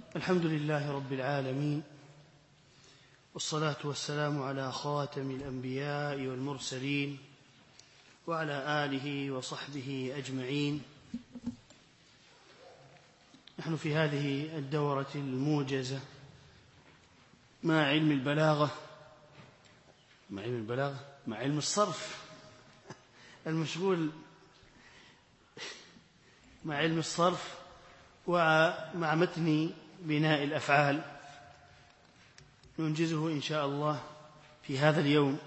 الحمد لله رب العالمين، والصلاة والسلام على خاتم الأنبياء والمرسلين وعلى آله وصحبه أجمعين. نحن في هذه الدورة الموجزة مع علم البلاغة مع علم الصرف المشغول مع علم الصرف ومع متن بناء الأفعال، ننجزه إن شاء الله في هذا اليوم.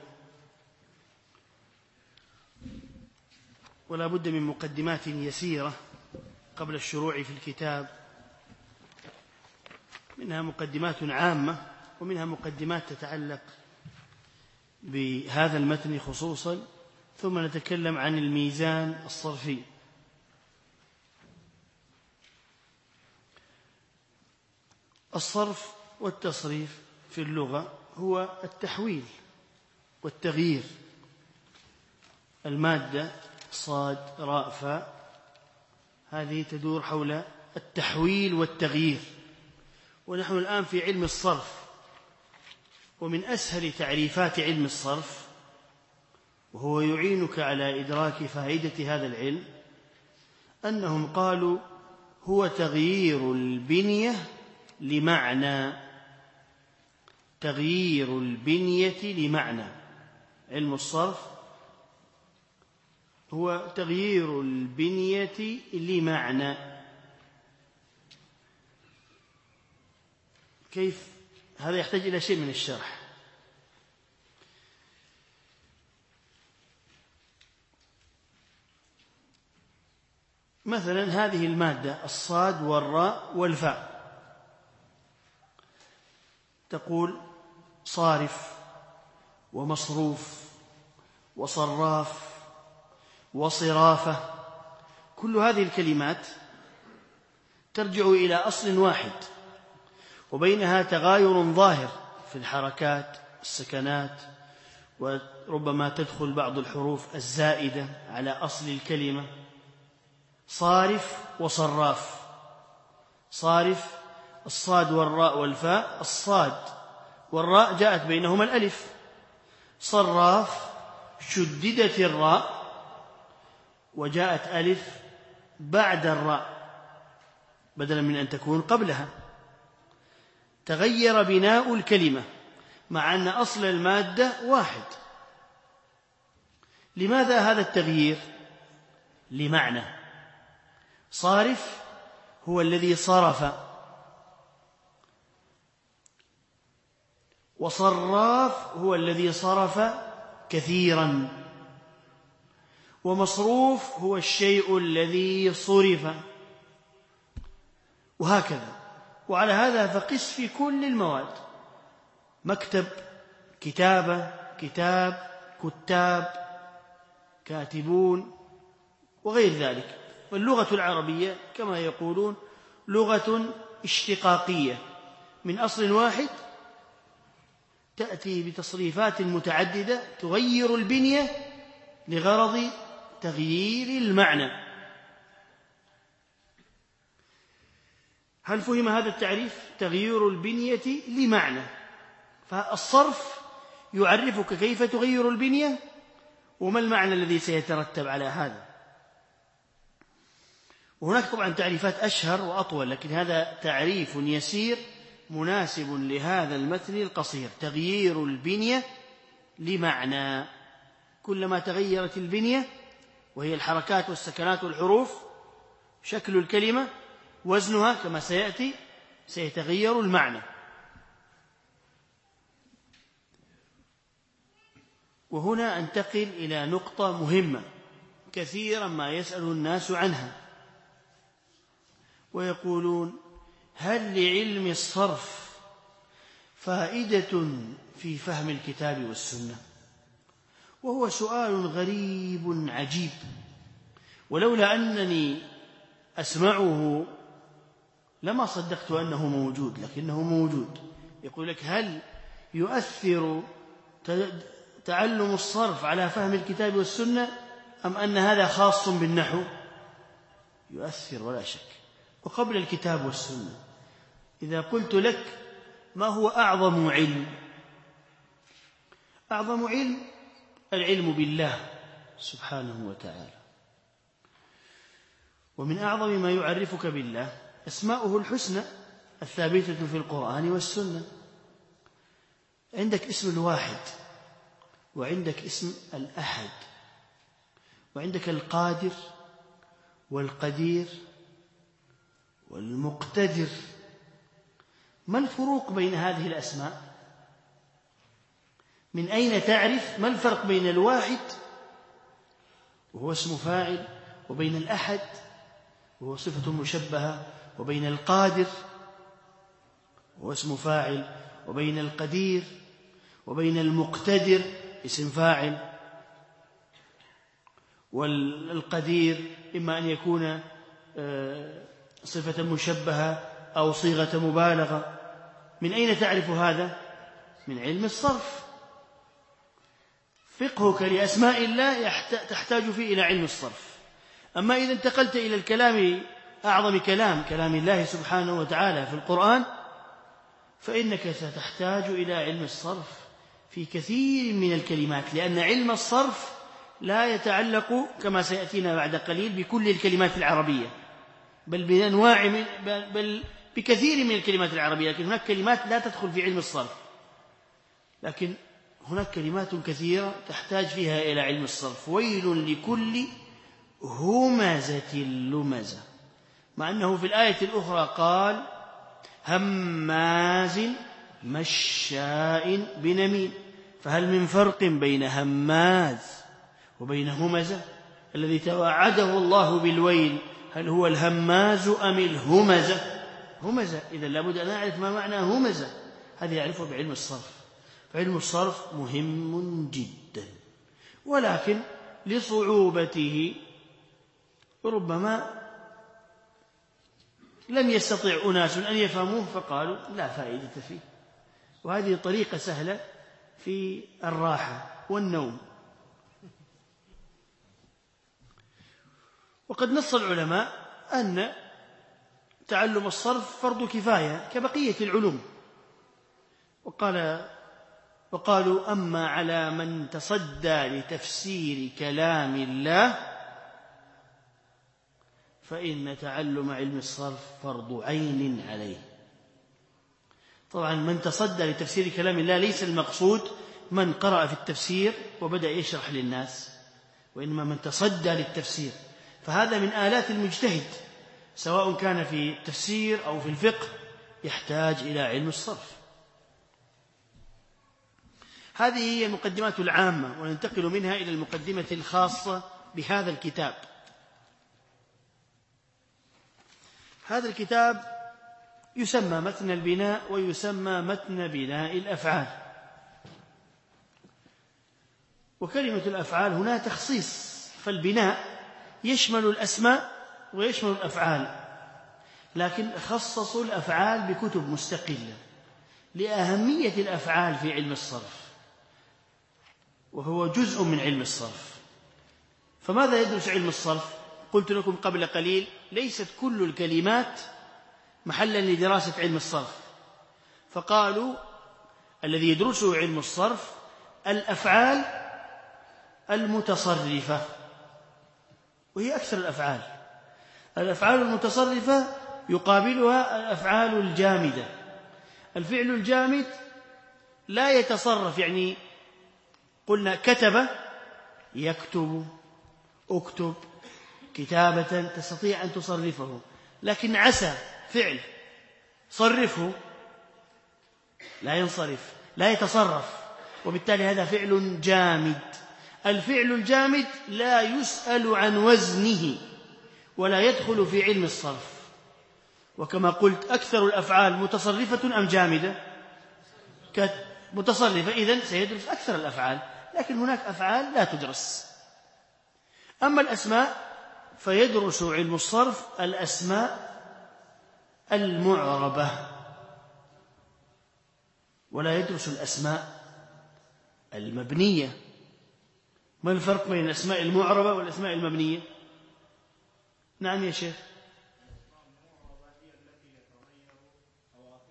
ولا بد من مقدمات يسيرة قبل الشروع في الكتاب، منها مقدمات عامة ومنها مقدمات تتعلق بهذا المتن خصوصا، ثم نتكلم عن الميزان الصرفي. الصرف والتصريف في اللغة هو التحويل والتغيير. المادة صاد راء فاء هذه تدور حول التحويل والتغيير، ونحن الآن في علم الصرف. ومن أسهل تعريفات علم الصرف، وهو يعينك على إدراك فائدة هذا العلم، أنهم قالوا هو تغيير البنية لمعنى. تغيير البنية لمعنى. علم الصرف هو تغيير البنية لمعنى. كيف؟ هذا يحتاج إلى شيء من الشرح. مثلا هذه المادة الصاد والراء والفاء، تقول صارف ومصروف وصراف وصرافة. كل هذه الكلمات ترجع إلى أصل واحد، وبينها تغاير ظاهر في الحركات السكنات، وربما تدخل بعض الحروف الزائدة على أصل الكلمة. صارف وصراف. صارف الصاد والراء والفاء، الصاد والراء جاءت بينهما الألف. صراف شددت الراء وجاءت ألف بعد الراء بدلا من أن تكون قبلها. تغير بناء الكلمة مع أن أصل المادة واحد. لماذا هذا التغيير؟ لمعنى. صارف هو الذي صرف، وصراف هو الذي صرف كثيرا، ومصروف هو الشيء الذي صرف، وهكذا. وعلى هذا فقس في كل المواد: مكتب، كتابة، كتاب، كتاب، كاتبون، وغير ذلك. واللغة العربية كما يقولون لغة اشتقاقية من أصل واحد، تأتي بتصريفات متعددة تغير البنية لغرض تغيير المعنى. هل فهم هذا التعريف؟ تغيير البنية لمعنى. فالصرف يعرفك كيف تغير البنية وما المعنى الذي سيترتب على هذا. وهناك طبعا تعريفات أشهر وأطول، لكن هذا تعريف يسير مناسب لهذا المتن القصير: تغيير البنية لمعنى. كلما تغيرت البنية، وهي الحركات والسكنات والحروف، شكل الكلمة، وزنها كما سيأتي، سيتغير المعنى. وهنا أنتقل إلى نقطة مهمة كثيرا ما يسأل الناس عنها، ويقولون: هل لعلم الصرف فائدة في فهم الكتاب والسنة؟ وهو سؤال غريب عجيب، ولولا أنني أسمعه لما صدقت أنه موجود، لكنه موجود. يقول لك: هل يؤثر تعلم الصرف على فهم الكتاب والسنة، أم أن هذا خاص بالنحو؟ يؤثر ولا شك. وقبل الكتاب والسنة إذا قلت لك ما هو أعظم علم؟ أعظم علم العلم بالله سبحانه وتعالى. ومن أعظم ما يعرفك بالله أسماؤه الحسنى الثابتة في القرآن والسنة. عندك اسم الواحد، وعندك اسم الأحد، وعندك القادر والقدير والمقتدر. ما الفروق بين هذه الأسماء؟ من أين تعرف ما الفرق بين الواحد وهو اسم فاعل، وبين الأحد وهو صفة مشبهة، وبين القادر وهو اسم فاعل، وبين القدير، وبين المقتدر اسم فاعل؟ والقدير إما أن يكون صفة مشبهة أو صيغة مبالغة. من أين تعرف هذا؟ من علم الصرف. فقهك لأسماء الله تحتاج فيه إلى علم الصرف. أما إذا انتقلت إلى الكلام، أعظم كلام الله سبحانه وتعالى في القرآن، فإنك ستحتاج إلى علم الصرف في كثير من الكلمات، لأن علم الصرف لا يتعلق كما سيأتينا بعد قليل بكل الكلمات العربية، بل بكثير من الكلمات العربية. لكن هناك كلمات لا تدخل في علم الصرف، لكن هناك كلمات كثيرة تحتاج فيها إلى علم الصرف. ويل لكل همزة لمزة، مع أنه في الآية الأخرى قال هماز مشاء بنميم. فهل من فرق بين هماز وبين همزة؟ الذي توعده الله بالويل هل هو الهماز أم الهمزة؟ همزة. إذن لابد أن أعرف ما معنى همزة، هذا يعرفه بعلم الصرف. فعلم الصرف مهم جدا، ولكن لصعوبته ربما لم يستطع أناس أن يفهموه فقالوا لا فائدة فيه. وهذه طريقة سهلة في الراحة والنوم. وقد نص العلماء أن تعلم الصرف فرض كفاية كبقية العلوم، وقالوا أما على من تصدى لتفسير كلام الله فإن تعلم علم الصرف فرض عين عليه. طبعا من تصدى لتفسير كلام الله ليس المقصود من قرأ في التفسير وبدأ يشرح للناس، وإنما من تصدى للتفسير، فهذا من آلات المجتهد سواء كان في التفسير أو في الفقه، يحتاج إلى علم الصرف. هذه هي المقدمات العامة، وننتقل منها إلى المقدمة الخاصة بهذا الكتاب. هذا الكتاب يسمى متن البناء، ويسمى متن بناء الأفعال. وكلمة الأفعال هنا تخصيص، فالبناء يشمل الأسماء ويشمل الأفعال، لكن خصصوا الأفعال بكتب مستقلة لأهمية الأفعال في علم الصرف، وهو جزء من علم الصرف. فماذا يدرس علم الصرف؟ قلت لكم قبل قليل ليست كل الكلمات محلا لدراسة علم الصرف، فقالوا الذي يدرسه علم الصرف الأفعال المتصرفة، وهي أكثر الأفعال. الأفعال المتصرفة يقابلها الأفعال الجامدة. الفعل الجامد لا يتصرف، يعني قلنا كتب يكتب، اكتب، كتابة تستطيع أن تصرفه، لكن عسى فعل صرفه لا ينصرف، لا يتصرف، وبالتالي هذا فعل جامد. الفعل الجامد لا يسأل عن وزنه ولا يدخل في علم الصرف. وكما قلت أكثر الأفعال متصرفة أم جامدة؟ متصرفة، إذن سيدرس أكثر الأفعال، لكن هناك أفعال لا تدرس. أما الأسماء فيدرس علم الصرف الأسماء المعربة، ولا يدرس الأسماء المبنية. ما الفرق بين الأسماء المعربة والأسماء المبنية؟ نعم يا شيخ.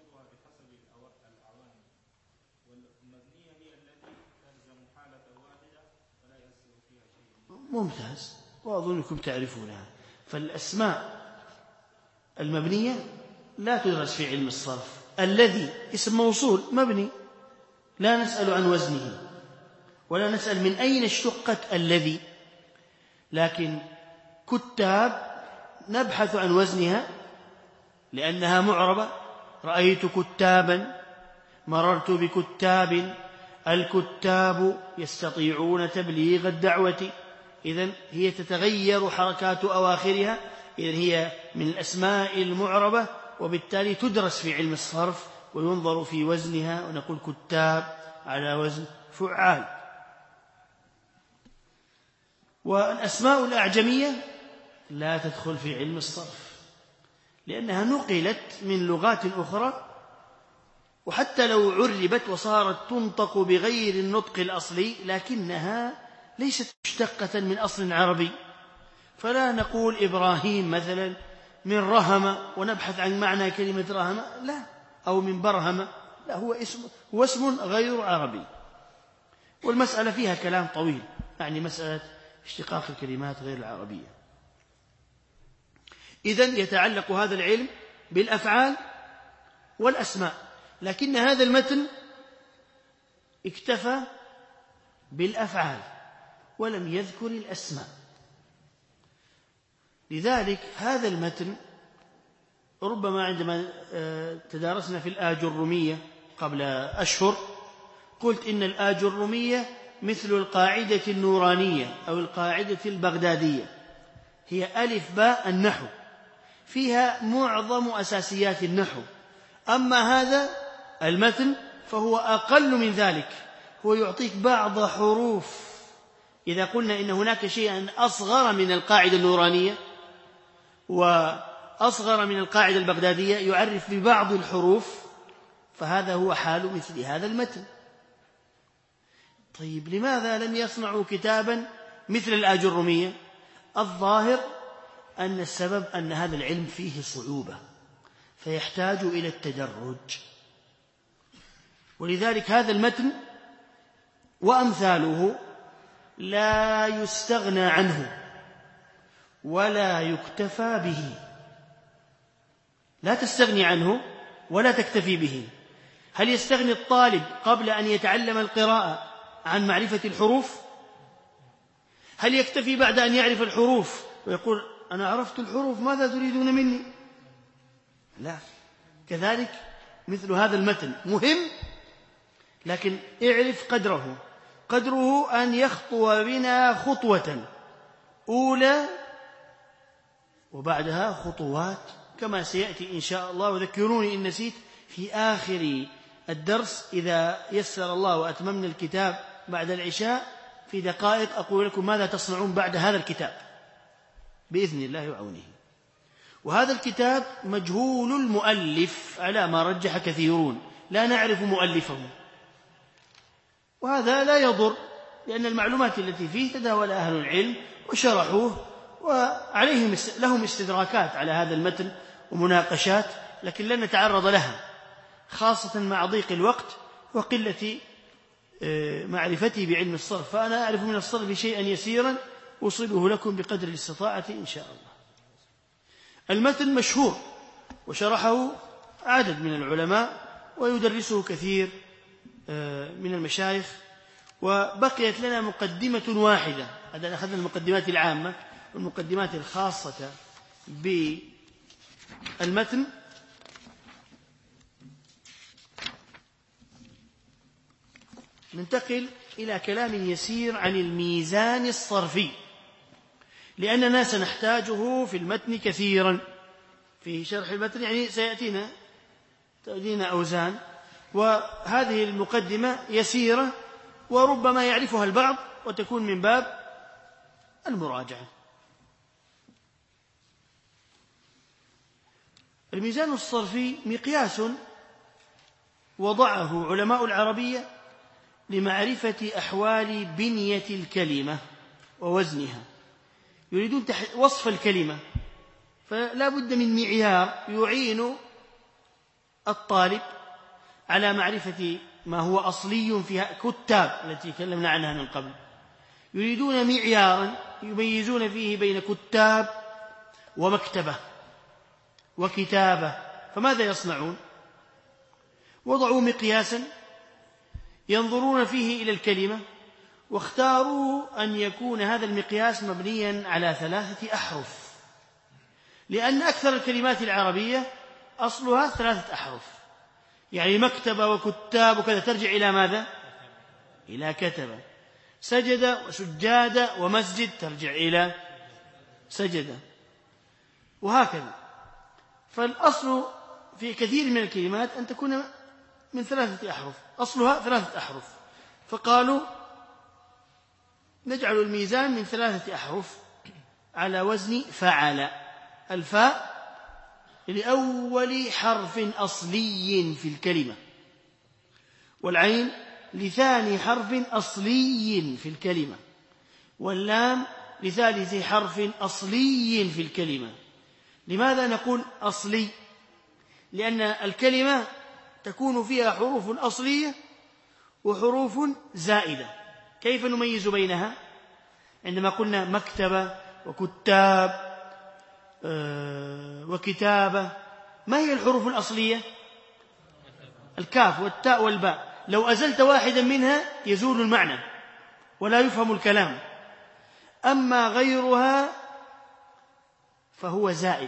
ممتاز، وأظنكم تعرفونها. فالأسماء المبنية لا تدرس في علم الصرف. الذي اسم موصول مبني، لا نسأل عن وزنه ولا نسأل من أين اشتقت الذي، لكن كتاب نبحث عن وزنها لأنها معربة. رأيت كتابا، مررت بكتاب، الكتاب يستطيعون تبليغ الدعوة. إذن هي تتغير حركات أواخرها، إذن هي من الأسماء المعربة، وبالتالي تدرس في علم الصرف وينظر في وزنها، ونقول كتاب على وزن فعال. والأسماء الأعجمية لا تدخل في علم الصرف لأنها نقلت من لغات أخرى، وحتى لو عربت وصارت تنطق بغير النطق الأصلي لكنها ليست مشتقة من أصل عربي. فلا نقول إبراهيم مثلا من رهم ونبحث عن معنى كلمة رهم، لا، أو من برهم، لا، هو اسم غير عربي. والمسألة فيها كلام طويل، يعني مسألة اشتقاق الكلمات غير العربية. إذن يتعلق هذا العلم بالأفعال والأسماء، لكن هذا المتن اكتفى بالأفعال ولم يذكر الأسماء. لذلك هذا المتن ربما عندما تدارسنا في الآجرمية قبل أشهر قلت إن الآجرمية مثل القاعدة النورانية أو القاعدة البغدادية، هي ألف باء النحو، فيها معظم أساسيات النحو. أما هذا المتن فهو أقل من ذلك، هو يعطيك بعض حروف. إذا قلنا إن هناك شيئا أصغر من القاعدة النورانية وأصغر من القاعدة البغدادية يعرف ببعض الحروف، فهذا هو حال مثل هذا المتن. طيب لماذا لم يصنعوا كتابا مثل الآجرمية؟ الظاهر أن السبب أن هذا العلم فيه صعوبة فيحتاج إلى التدرج، ولذلك هذا المتن وأمثاله لا يستغنى عنه ولا يكتفى به. لا تستغني عنه ولا تكتفي به. هل يستغني الطالب قبل أن يتعلم القراءة عن معرفة الحروف؟ هل يكتفي بعد أن يعرف الحروف ويقول أنا عرفت الحروف ماذا تريدون مني؟ لا. كذلك مثل هذا المتن مهم، لكن اعرف قدره أن يخطو بنا خطوة أولى وبعدها خطوات كما سيأتي إن شاء الله. وذكروني إن نسيت في آخر الدرس إذا يسر الله وأتممنا الكتاب بعد العشاء في دقائق أقول لكم ماذا تصنعون بعد هذا الكتاب بإذن الله وعونه. وهذا الكتاب مجهول المؤلف على ما رجح كثيرون، لا نعرف مؤلفه، وهذا لا يضر لأن المعلومات التي فيه تداولها أهل العلم وشرحوه، وعليهم لهم استدراكات على هذا المتن ومناقشات، لكن لن نتعرض لها خاصة مع ضيق الوقت وقلة معرفتي بعلم الصرف. فأنا أعرف من الصرف شيئا يسيرا أوصله لكم بقدر الاستطاعة إن شاء الله. المتن مشهور وشرحه عدد من العلماء ويدرسه كثير من المشايخ، وبقيت لنا مقدمة واحدة. هذا أخذنا المقدمات العامة والمقدمات الخاصة بالمتن. ننتقل إلى كلام يسير عن الميزان الصرفي، لأننا سنحتاجه في المتن كثيرا في شرح المتن، يعني سيأتينا أوزان، وهذه المقدمة يسيرة وربما يعرفها البعض وتكون من باب المراجعة. الميزان الصرفي مقياس وضعه علماء العربية لمعرفة أحوال بنية الكلمة ووزنها. يريدون وصف الكلمة، فلا بد من معيار يعين الطالب على معرفة ما هو أصلي فيها. كتاب التي تكلمنا عنها من قبل يريدون معيارا يميزون فيه بين كتاب ومكتبة وكتابة، فماذا يصنعون؟ وضعوا مقياسا ينظرون فيه إلى الكلمة، واختاروا أن يكون هذا المقياس مبنيا على 3 أحرف، لأن أكثر الكلمات العربية أصلها 3 أحرف، يعني مكتبة وكتاب وكذا ترجع إلى ماذا؟ إلى كتبة. سجد وسجادة ومسجد ترجع إلى سجدة، وهكذا. فالأصل في كثير من الكلمات أن تكون من 3 أحرف، أصلها 3 أحرف، فقالوا نجعل الميزان من 3 أحرف على وزن فعل. الفاء لأول حرف أصلي في الكلمة، والعين لثاني حرف أصلي في الكلمة، واللام لثالث حرف أصلي في الكلمة. لماذا نقول أصلي؟ لأن الكلمة تكون فيها حروف أصلية وحروف زائدة. كيف نميز بينها؟ عندما قلنا مكتبة وكتاب وكتابة، ما هي الحروف الأصلية؟ الكاف والتاء والباء، لو أزلت واحدا منها يزول المعنى ولا يفهم الكلام، أما غيرها فهو زائد.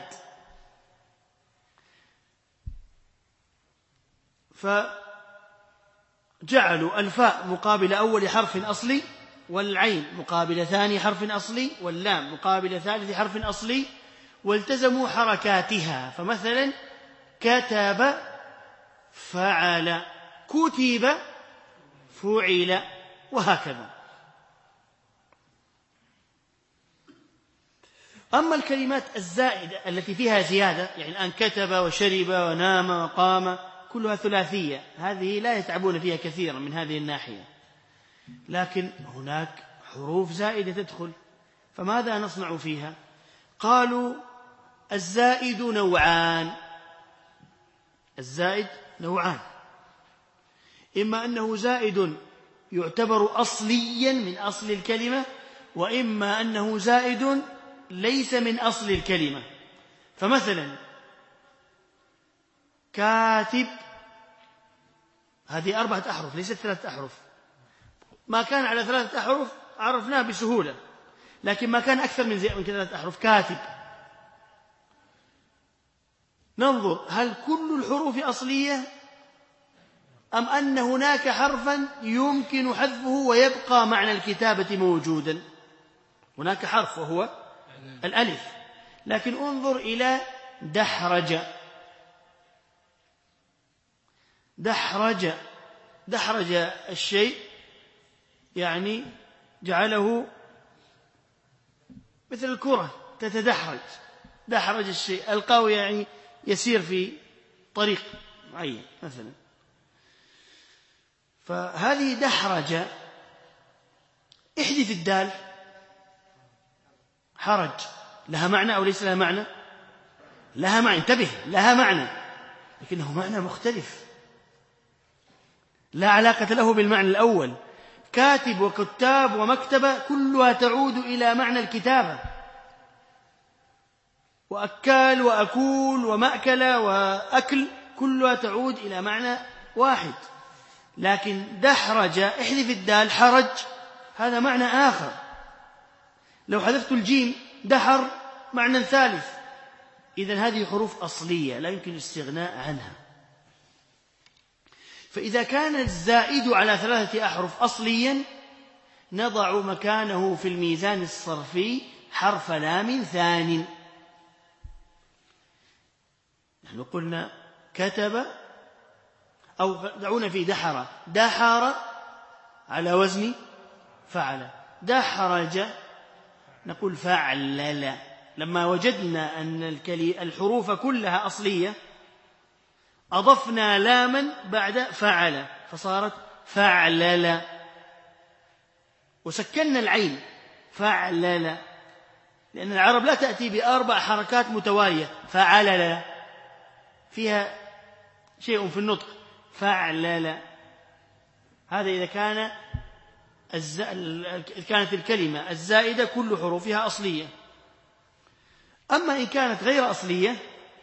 فجعلوا الفاء مقابل أول حرف أصلي، والعين مقابل ثاني حرف أصلي، واللام مقابل ثالث حرف أصلي، والتزموا حركاتها. فمثلا كتب فعل، كتب فعل، وهكذا. أما الكلمات الزائدة التي فيها زيادة، يعني الآن كتب وشرب ونام وقام، كلها ثلاثية، هذه لا يتعبون فيها كثيرا من هذه الناحية، لكن هناك حروف زائدة تدخل، فماذا نصنع فيها؟ قالوا الزائد نوعان. الزائد نوعان، إما أنه زائد يعتبر أصليا من أصل الكلمة، وإما أنه زائد ليس من أصل الكلمة. فمثلا كاتب، هذه 4 أحرف ليست 3 أحرف. ما كان على 3 أحرف عرفناه بسهولة، لكن ما كان أكثر من 3 أحرف كاتب، ننظر هل كل الحروف أصلية أم أن هناك حرفا يمكن حذفه ويبقى معنى الكتابة موجودا. هناك حرف وهو الألف، لكن انظر إلى دحرج. دحرج الشيء، يعني جعله مثل الكرة تتدحرج. دحرج الشيء، القاه يعني يسير في طريق معين مثلا. فهذه دحرج، احذف الدال، حرج، لها معنى أو ليس لها معنى؟ لها معنى، انتبه، لها معنى، لكنه معنى مختلف لا علاقة له بالمعنى الأول. كاتب وكتاب ومكتبة كلها تعود إلى معنى الكتابة، وأكال وأكول ومأكل وأكل كلها تعود إلى معنى واحد. لكن دحرج، احذف الدال، حرج، هذا معنى آخر. لو حذفت الجيم دحر معنى ثالث. إذن هذه حروف أصلية لا يمكن الاستغناء عنها. فإذا كان الزائد على 3 أحرف أصليا، نضع مكانه في الميزان الصرفي حرف لام ثان. نحن قلنا كتب، أو دعونا في دحر، دحر على وزن فعل. دحرج نقول فعلل. لما وجدنا أن الحروف كلها أصلية أضفنا لاما بعد فعل فصارت فعلل، وسكننا العين فعلل، لأن العرب لا تأتي ب4 حركات متوالية. فعلل فيها شيء في النطق، فعلل. هذا إذا كان كانت الكلمة الزائدة كل حروفها أصلية. أما إن كانت غير أصلية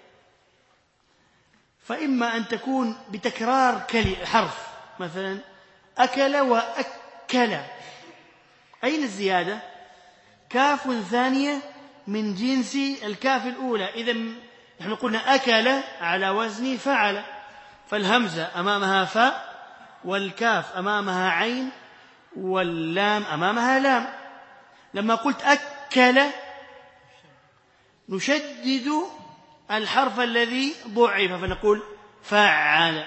فإما أن تكون بتكرار حرف، مثلا أكل وأكل، أين الزيادة؟ كاف ثانية من جنس الكاف الأولى. إذن نحن قلنا أكل على وزن فعل، فالهمزة أمامها فاء، والكاف أمامها عين، واللام أمامها لام. لما قلت أكل نشدد الحرف الذي ضعف فنقول فعل.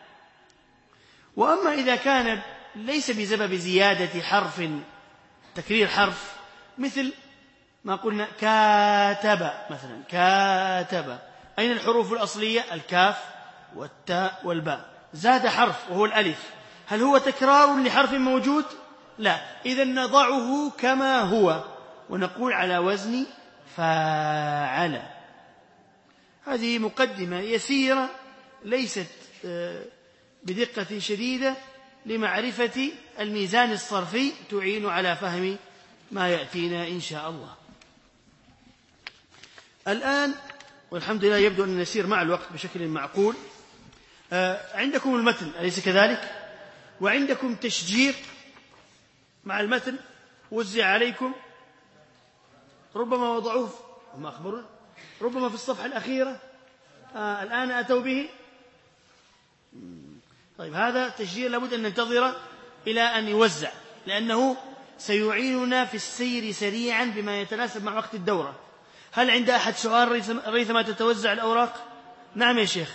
وأما إذا كان ليس بسبب زيادة حرف، تكرير حرف، مثل ما قلنا كاتب مثلا، كاتب، أين الحروف الأصلية؟ الكاف والتاء والباء، زاد حرف وهو الألف، هل هو تكرار لحرف موجود؟ لا. إذن نضعه كما هو ونقول على وزن فاعل. هذه مقدمة يسيرة ليست بدقة شديدة لمعرفة الميزان الصرفي، تعين على فهم ما يأتينا إن شاء الله. الآن والحمد لله يبدو أن نسير مع الوقت بشكل معقول. عندكم المتن أليس كذلك؟ وعندكم تشجير مع المتن وزع عليكم، ربما وضعوه هم أخبرون ربما في الصفحة الأخيرة. الآن أتوا به. طيب هذا تشجير لابد أن ننتظر إلى أن يوزع، لأنه سيعيننا في السير سريعا بما يتناسب مع وقت الدورة. هل عند أحد سؤال ريثما تتوزع الأوراق؟ نعم يا شيخ.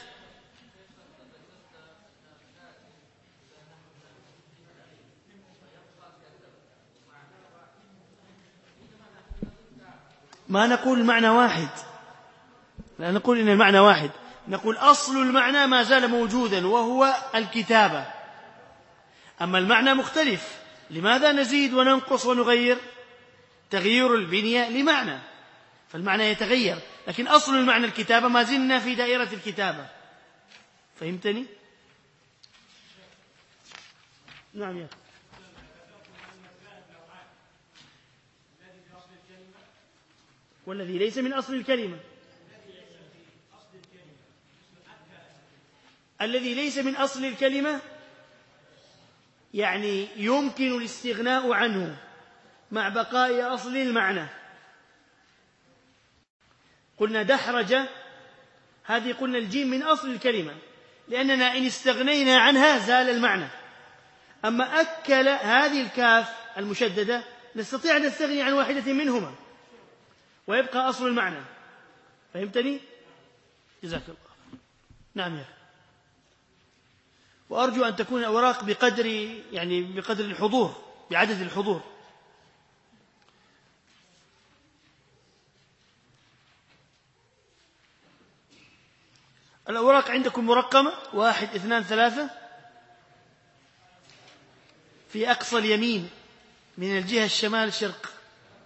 ما نقول المعنى واحد، لا نقول إن المعنى واحد، نقول أصل المعنى ما زال موجودا وهو الكتابة، أما المعنى مختلف. لماذا نزيد وننقص ونغير؟ تغيير البنية لمعنى، فالمعنى يتغير، لكن أصل المعنى الكتابة، ما زلنا في دائرة الكتابة. فهمتني؟ نعم يا أخي. والذي ليس من أصل الكلمة، الذي ليس من أصل الكلمة يعني يمكن الاستغناء عنه مع بقاء أصل المعنى. قلنا دحرج، هذه قلنا الجيم من أصل الكلمة، لأننا إن استغنينا عنها زال المعنى. أما أكل، هذه الكاف المشددة نستطيع أن نستغني عن واحدة منهما ويبقى أصل المعنى. فهمتني؟ جزاك الله. نعم يا أخي. وأرجو أن تكون الأوراق بقدر الحضور، بعدد الحضور. الأوراق عندكم مرقمة 1 2 3 في أقصى اليمين من الجهة الشمال شرق.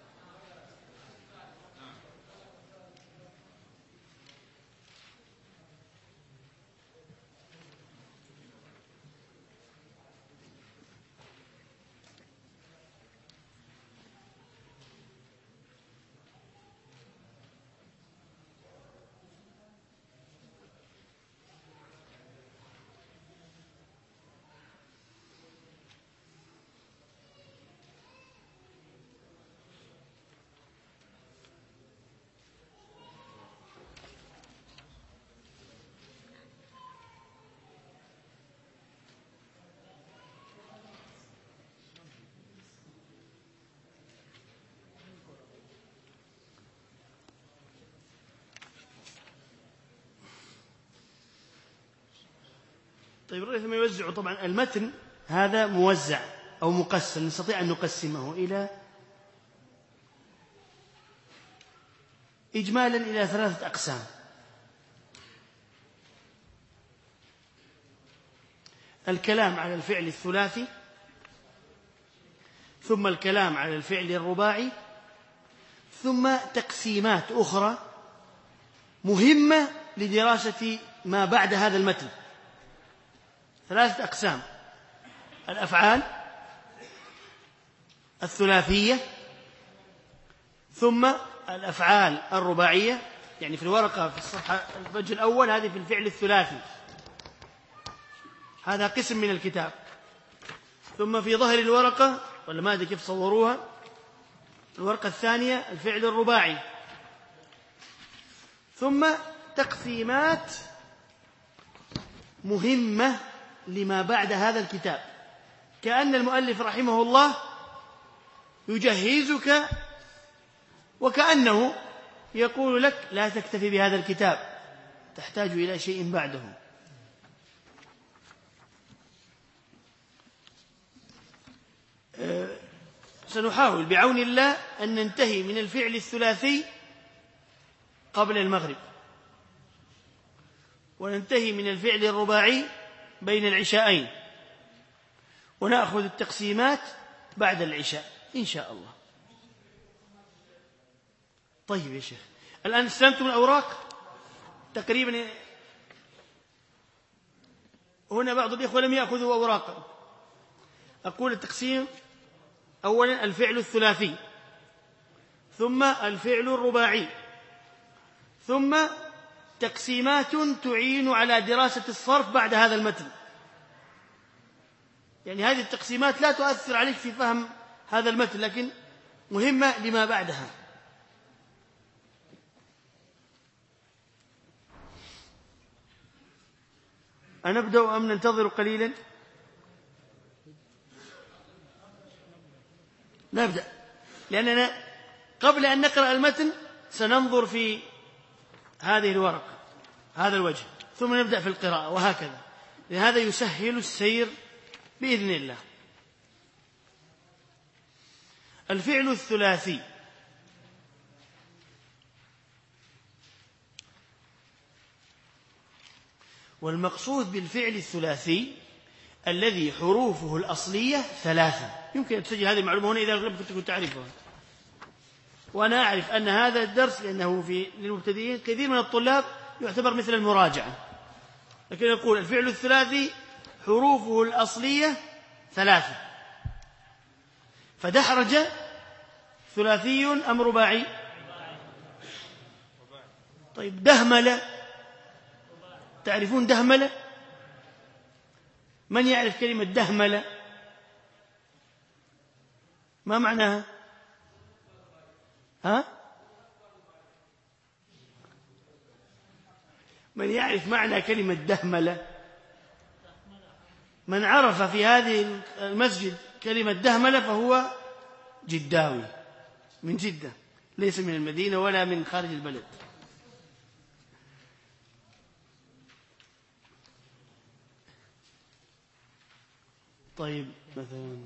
طيب رأيتم يوزعوا. طبعا المتن هذا موزع أو مقسم، نستطيع أن نقسمه إلى إجمالا إلى 3 أقسام. الكلام على الفعل الثلاثي، ثم الكلام على الفعل الرباعي، ثم تقسيمات أخرى مهمة لدراسة ما بعد هذا المتن. 3 أقسام: الأفعال، الثلاثية، ثم الأفعال الرباعية. يعني في الورقة في الصفحة الوجه الأول هذه في الفعل الثلاثي، هذا قسم من الكتاب. ثم في ظهر الورقة، ولا ما أدري كيف صوروها، الورقة الثانية الفعل الرباعي. ثم تقسيمات مهمة لما بعد هذا الكتاب، كأن المؤلف رحمه الله يجهزك، وكأنه يقول لك لا تكتفي بهذا الكتاب، تحتاج إلى شيء بعده. سنحاول بعون الله أن ننتهي من الفعل الثلاثي قبل المغرب، وننتهي من الفعل الرباعي بين العشاءين، ونأخذ التقسيمات بعد العشاء إن شاء الله. طيب يا شيخ، الآن استلمتم الأوراق تقريبا. هنا بعض الإخوة لم يأخذوا أوراقا. أقول التقسيم: أولا الفعل الثلاثي، ثم الفعل الرباعي، ثم تقسيمات تعين على دراسة الصرف بعد هذا المتن. يعني هذه التقسيمات لا تؤثر عليك في فهم هذا المتن، لكن مهمة لما بعدها. أنبدأ أم ننتظر قليلا؟ نبدأ، لأننا قبل أن نقرأ المتن سننظر في هذه الورقة، هذا الوجه، ثم نبدأ في القراءة، وهكذا، لهذا يسهل السير بإذن الله. الفعل الثلاثي: والمقصود بالفعل الثلاثي الذي حروفه الأصلية ثلاثة. يمكن أن تسجل هذه المعلومة هنا إذا لم تكن تعرفها، وأنا أعرف أن هذا الدرس لأنه للمبتدئين كثير من الطلاب يعتبر مثل المراجعة، لكن يقول الفعل الثلاثي حروفه الأصلية ثلاثة. فدحرج ثلاثي أم رباعي؟ طيب دهمل، تعرفون دهمل؟ من يعرف كلمة دهمل؟ ما معناها؟ ها؟ من يعرف معنى كلمة دهمل؟ من عرف في هذه المسجد كلمة دهمل فهو جداوي من جدة، ليس من المدينة ولا من خارج البلد. طيب مثلا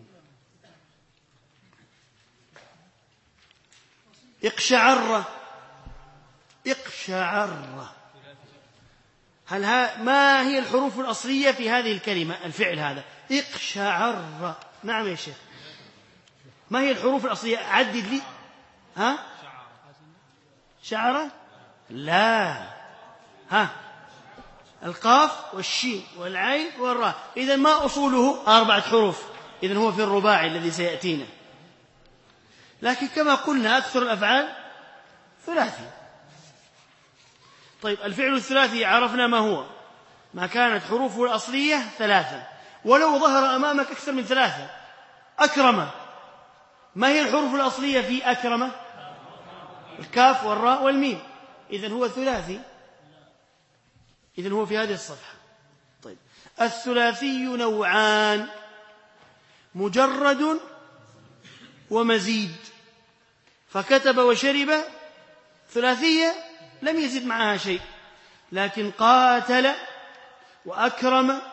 اقشعر، اقشعر، ما هي الحروف الأصلية في هذه الكلمة؟ الفعل هذا اقشعر. نعم يا شيخ، ما هي الحروف الأصلية؟ عدد لي. ها؟ شعر؟ لا. ها؟ القاف والشين والعين والراء. إذن ما أصوله 4 حروف، إذن هو في الرباعي الذي سيأتينا. لكن كما قلنا أكثر الأفعال ثلاثي. طيب الفعل الثلاثي عرفنا ما هو، ما كانت حروفه الأصلية ثلاثة، ولو ظهر أمامك أكثر من 3. أكرم، ما هي الحروف الأصلية في أكرم؟ الكاف والراء والميم، إذن هو ثلاثي، إذن هو في هذه الصفحة. طيب الثلاثي نوعان: مجرد ومزيد. فكتب وشرب ثلاثية لم يزد معها شيء، لكن قاتل وأكرم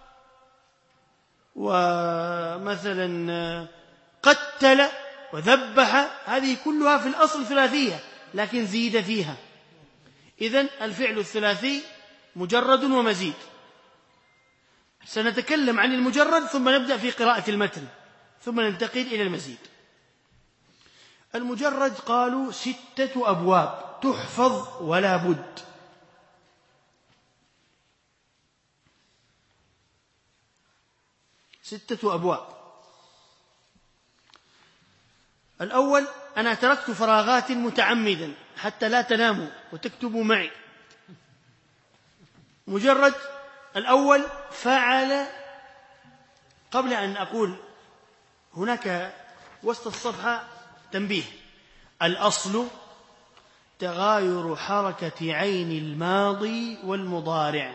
ومثلا قتل وذبح، هذه كلها في الأصل ثلاثية لكن زيد فيها. إذن الفعل الثلاثي مجرد ومزيد. سنتكلم عن المجرد ثم نبدأ في قراءة المتن، ثم ننتقل إلى المزيد. المجرد قالوا 6 أبواب تحفظ ولا بد. ستة أبواب. الأول: أنا تركت فراغات متعمدا حتى لا تناموا وتكتبوا معي. مجرد الأول فعل. قبل أن أقول هناك وسط الصفحة تنبيه: الأصل تغاير حركة عين الماضي والمضارع.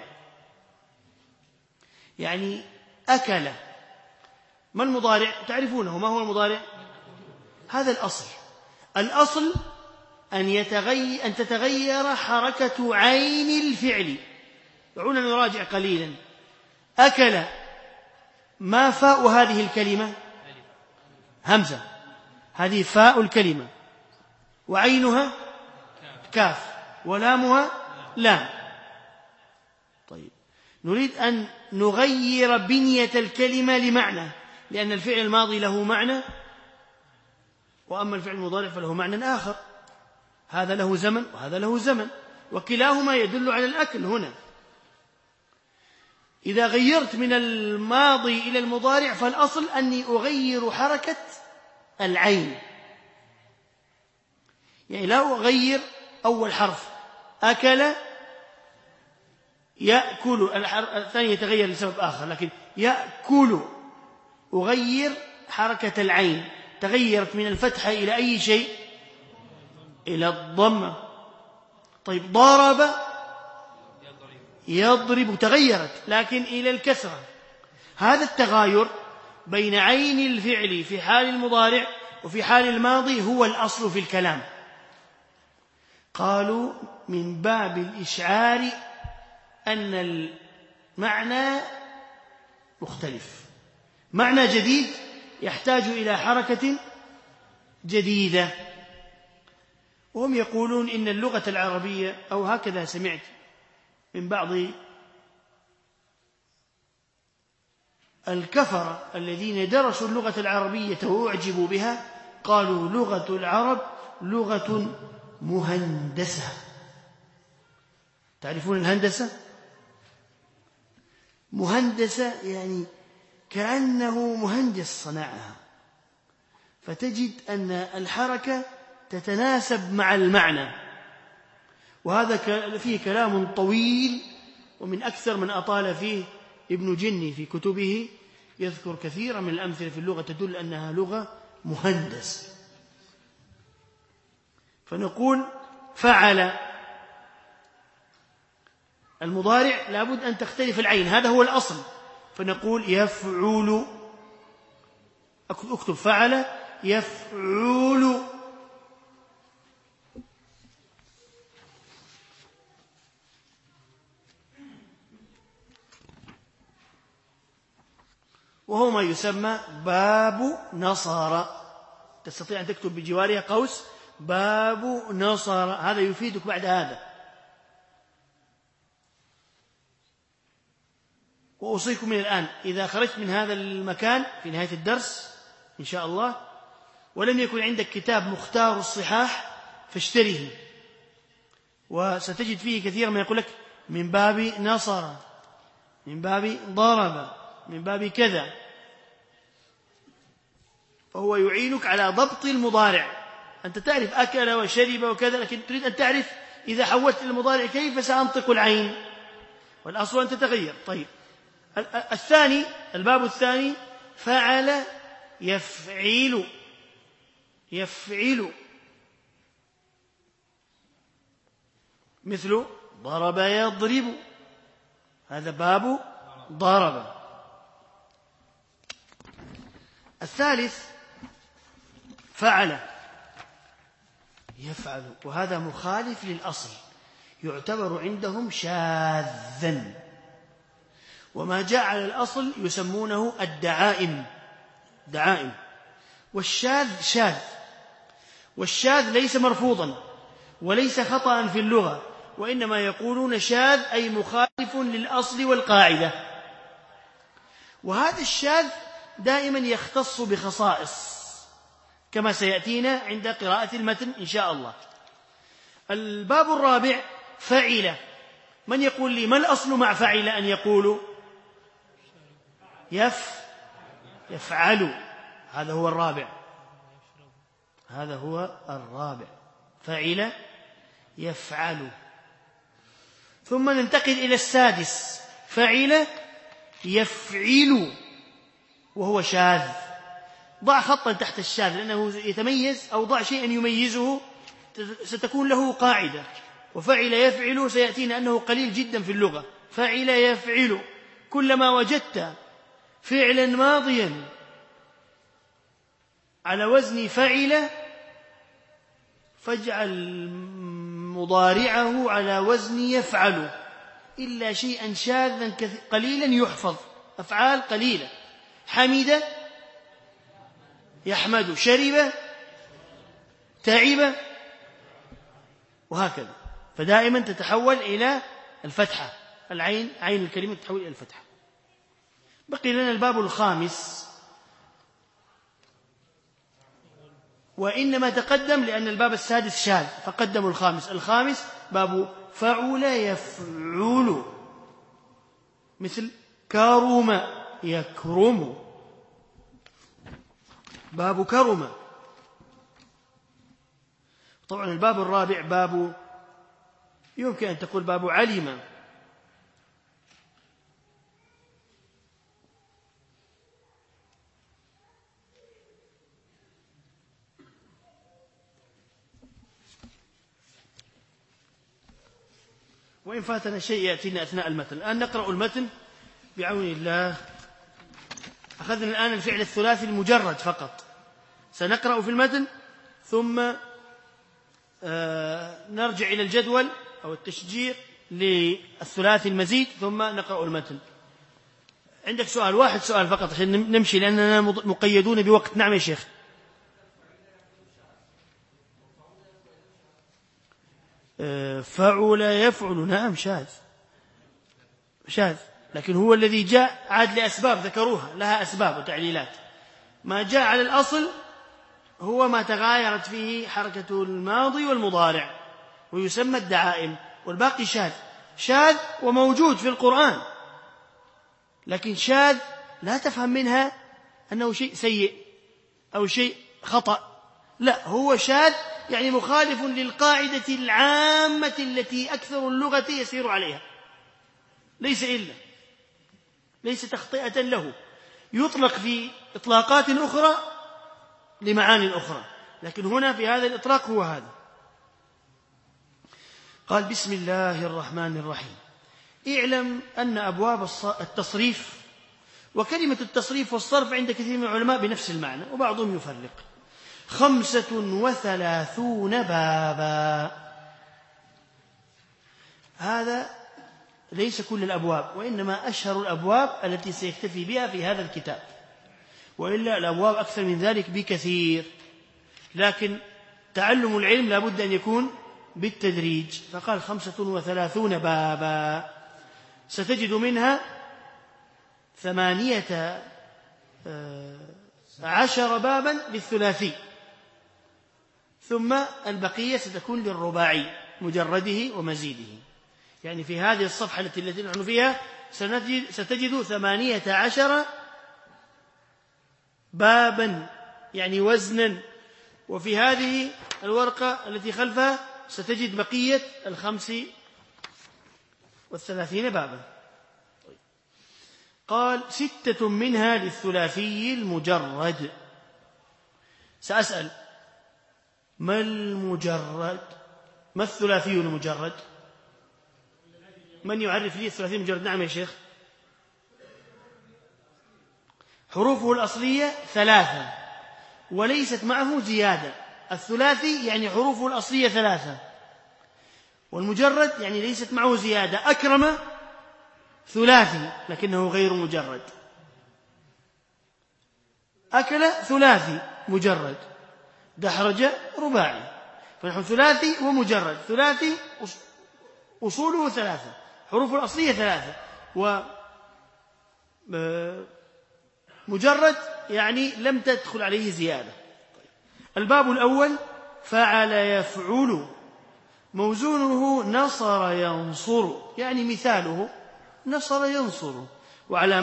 يعني أكل. ما المضارع؟ تعرفونه. ما هو المضارع؟ هذا الأصل. الأصل أن تتغير حركة عين الفعل. دعونا نراجع قليلا. أكل، ما فاء هذه الكلمة؟ همزة. هذه فاء الكلمة، وعينها كاف، ولامها لام. طيب، نريد أن نغير بنية الكلمة لمعنى، لأن الفعل الماضي له معنى، وأما الفعل المضارع فله معنى آخر. هذا له زمن وهذا له زمن، وكلاهما يدل على الأكل. هنا إذا غيرت من الماضي إلى المضارع فالأصل أني أغير حركة العين، يعني لا أغير أول حرف. أكل يأكل، الثاني يتغير لسبب آخر، لكن يأكل أغير حركة العين، تغيرت من الفتحة إلى أي شيء؟ إلى الضمة. طيب، ضرب يضرب تغيرت لكن إلى الكسرة. هذا التغاير بين عين الفعل في حال المضارع وفي حال الماضي هو الأصل في الكلام. قالوا من باب الإشعار أن المعنى مختلف، معنى جديد يحتاج إلى حركة جديدة. وهم يقولون إن اللغة العربية، أو هكذا سمعت من بعض الكفرة الذين درسوا اللغة العربية وأعجبوا بها، قالوا لغة العرب لغة مهندسة. تعرفون الهندسة؟ مهندسة يعني كأنه مهندس صنعها، فتجد أن الحركة تتناسب مع المعنى. وهذا فيه كلام طويل، ومن أكثر من أطال فيه ابن جني في كتبه، يذكر كثيرا من الأمثلة في اللغة تدل أنها لغة مهندس. فنقول فعل المضارع لابد أن تختلف العين، هذا هو الأصل. فنقول يفعل. اكتب فعل يفعل. وهو ما يسمى باب نصر. تستطيع أن تكتب بجوارها قوس باب نصر، هذا يفيدك بعد هذا. وأوصيكم من الآن إذا خرجت من هذا المكان في نهاية الدرس إن شاء الله ولم يكن عندك كتاب مختار الصحاح فاشتره، وستجد فيه كثيرا ما يقول لك من باب نصر، من باب ضرب، من باب كذا، فهو يعينك على ضبط المضارع. أنت تعرف أكل وشرب وكذا، لكن تريد أن تعرف إذا حولت المضارع كيف سأنطق العين، والأصل أن تتغير. طيب، الثاني، الباب الثاني فعل يفعل. يفعل مثل ضرب يضرب، هذا باب ضرب. الثالث فعل يفعل، وهذا مخالف للأصل، يعتبر عندهم شاذا، وما جاء على الأصل يسمونه الدعائم، دعائم. والشاذ شاذ، والشاذ ليس مرفوضا وليس خطأ في اللغة، وإنما يقولون شاذ أي مخالف للأصل والقاعدة. وهذا الشاذ دائما يختص بخصائص كما سيأتينا عند قراءة المتن إن شاء الله. الباب الرابع فعل. من يقول لي ما الأصل مع فعل؟ أن يقولوا يفعل، هذا هو الرابع. هذا هو الرابع، فعل يفعل. ثم ننتقل إلى السادس، فعل يفعل وهو شاذ. ضع خطا تحت الشاذ لأنه يتميز، أو ضع شيئا يميزه ستكون له قاعدة. وفعل يفعل سيأتينا أنه قليل جدا في اللغة. فعل يفعل، كلما وجدت فعلا ماضيا على وزن فعل فاجعل مضارعه على وزن يفعل، إلا شيئا شاذا قليلا يحفظ. أفعال قليلة: حمد يحمد، شرب تعب، وهكذا. فدائما تتحول إلى الفتحة، العين، عين الكلمة تتحول إلى الفتحة. بقي لنا الباب الخامس، وإنما تقدم لأن الباب السادس شاذ فقدموا الخامس. الخامس باب فعل يفعل، مثل كرم يكرم، باب كرم. طبعا الباب الرابع باب، يمكن أن تقول باب علم. وإن فاتنا شيء يأتينا أثناء المتن. الآن نقرأ المتن بعون الله. أخذنا الآن الفعل الثلاثي المجرد فقط، سنقرأ في المتن ثم نرجع إلى الجدول أو التشجيع للثلاثي المزيد ثم نقرأ المتن. عندك سؤال واحد، سؤال فقط عشان نمشي لأننا مقيدون بوقت. نعم يا شيخ. فعل يفعل، نعم شاذ، لكن هو الذي جاء عاد لأسباب ذكروها، لها أسباب وتعليلات. ما جاء على الأصل هو ما تغايرت فيه حركة الماضي والمضارع، ويسمى الدعائم، والباقي شاذ وموجود في القرآن، لكن شاذ لا تفهم منها أنه شيء سيء أو شيء خطأ، لا، هو شاذ يعني مخالف للقاعدة العامة التي أكثر اللغة يسير عليها، ليس تخطئة له، يطلق في إطلاقات أخرى لمعاني أخرى، لكن هنا في هذا الإطلاق هو هذا. قال: بسم الله الرحمن الرحيم. اعلم أن أبواب التصريف وكلمة التصريف والصرف عند كثير من العلماء بنفس المعنى، وبعضهم يفرق. 35 بابا. هذا ليس كل الأبواب، وإنما أشهر الأبواب التي سيكتفي بها في هذا الكتاب، وإلا الأبواب أكثر من ذلك بكثير، لكن تعلم العلم لا بد أن يكون بالتدريج. فقال 35 بابا، ستجد منها 18 بابا للثلاثي، ثم البقية ستكون للرباعي مجرده ومزيده. يعني في هذه الصفحة التي نحن فيها ستجد 18 بابا يعني وزنا، وفي هذه الورقة التي خلفها ستجد بقية 35 بابا. قال: 6 منها للثلاثي المجرد. سأسأل: ما المجرد؟ ما الثلاثي المجرد؟ من يعرف لي الثلاثي المجرد؟ نعم يا شيخ. حروفه الأصلية 3 وليست معه زيادة. الثلاثي يعني حروفه الأصلية 3، والمجرد يعني ليست معه زيادة. أكرم ثلاثي لكنه غير مجرد، أكل ثلاثي مجرد، دحرج رباعي. فنحن ثلاثي ومجرد. ثلاثي أصوله 3، حروفه الأصلية 3، ومجرد يعني لم تدخل عليه زيادة. الباب الأول: فعل يفعل، موزونه نصر ينصر، يعني مثاله نصر ينصر،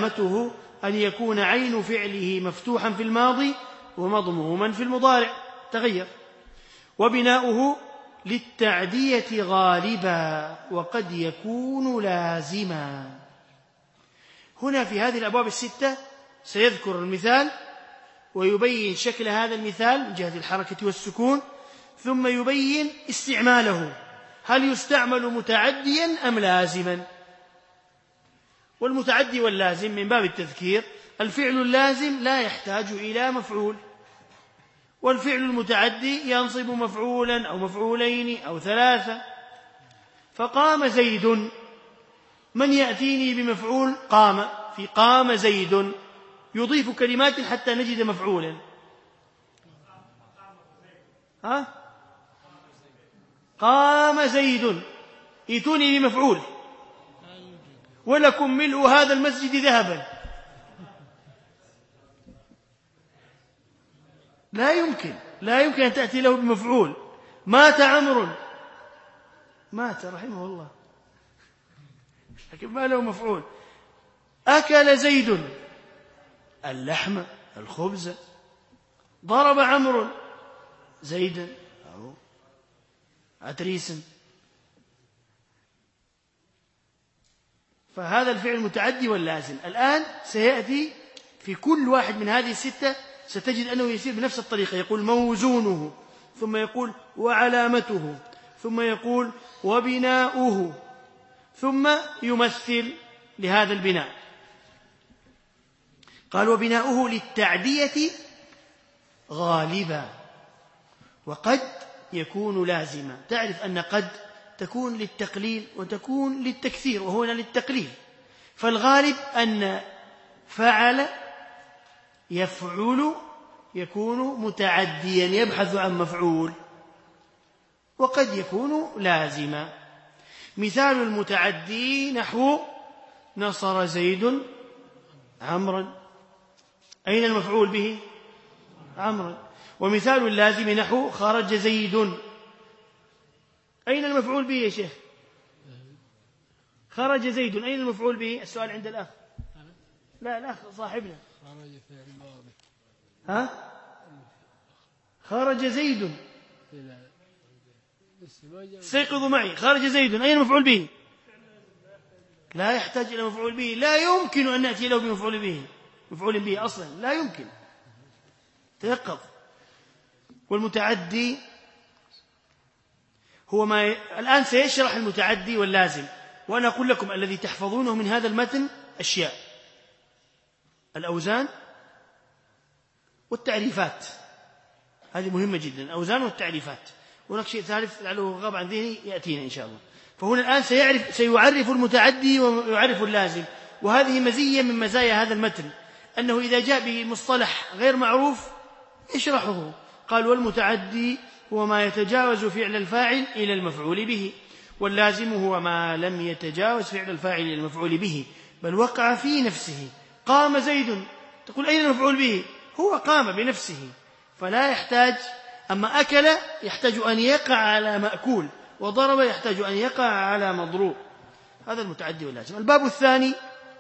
وعلامته أن يكون عين فعله مفتوحا في الماضي ومضموما في المضارع. تغير. وبناؤه للتعدية غالبا وقد يكون لازما. هنا في هذه الأبواب الستة سيذكر المثال ويبين شكل هذا المثال من جهة الحركة والسكون، ثم يبين استعماله، هل يستعمل متعديا أم لازما. والمتعدي واللازم من باب التذكير، الفعل اللازم لا يحتاج إلى مفعول، والفعل المتعدي ينصب مفعولا أو مفعولين أو ثلاثة. فقام زيد، من يأتيني بمفعول قام؟ في قام زيد يضيف كلمات حتى نجد مفعولا. قام زيد، ائتوني بمفعول. ولكم ملء هذا المسجد ذهبا. لا يمكن أن تأتي له بمفعول. مات عمرو، مات رحمه الله، لكن ما له مفعول. أكل زيد اللحم الخبز. ضرب عمرو زيدا أو عتريسا. فهذا الفعل المتعدي واللازم. الآن سيأتي في كل واحد من هذه الستة ستجد أنه يسير بنفس الطريقة، يقول موزونه، ثم يقول وعلامته، ثم يقول وبناؤه، ثم يمثل لهذا البناء. قال وبناؤه للتعدية غالبا وقد يكون لازما. تعرف أن قد تكون للتقليل وتكون للتكثير، وهنا للتقليل. فالغالب أن فعل يفعل يكون متعديا يبحث عن مفعول، وقد يكون لازما. مثال المتعدي نحو نصر زيد عمرا، أين المفعول به؟ عمرا. ومثال اللازم نحو خرج زيد، أين المفعول به يا شيخ؟ خرج زيد، أين المفعول به؟ السؤال عند الأخ. لا الأخ صاحبنا. خرج زيد، استيقظوا معي. خرج زيد، أين المفعول به؟ لا يحتاج إلى مفعول به، لا يمكن أن نأتي له بمفعول به، مفعول به أصلا لا يمكن. تيقظ. والمتعدي هو ما الآن سيشرح المتعدي واللازم، وأنا أقول لكم الذي تحفظونه من هذا المتن أشياء: الأوزان والتعريفات، هذه مهمة جدا، الأوزان والتعريفات. هناك شيء ثالث لعله غاب عن ذهني يأتينا إن شاء الله. فهنا الآن سيعرف المتعدي ويعرف اللازم، وهذه مزية من مزايا هذا المتن، أنه إذا جاء بمصطلح غير معروف اشرحه. قال والمتعدي هو ما يتجاوز فعل الفاعل إلى المفعول به، واللازم هو ما لم يتجاوز فعل الفاعل إلى المفعول به بل وقع في نفسه. قام زيد، تقول أين المفعول به؟ هو قام بنفسه فلا يحتاج. أما أكل يحتاج أن يقع على مأكول، وضرب يحتاج أن يقع على مضروب. هذا المتعدي واللازم. الباب الثاني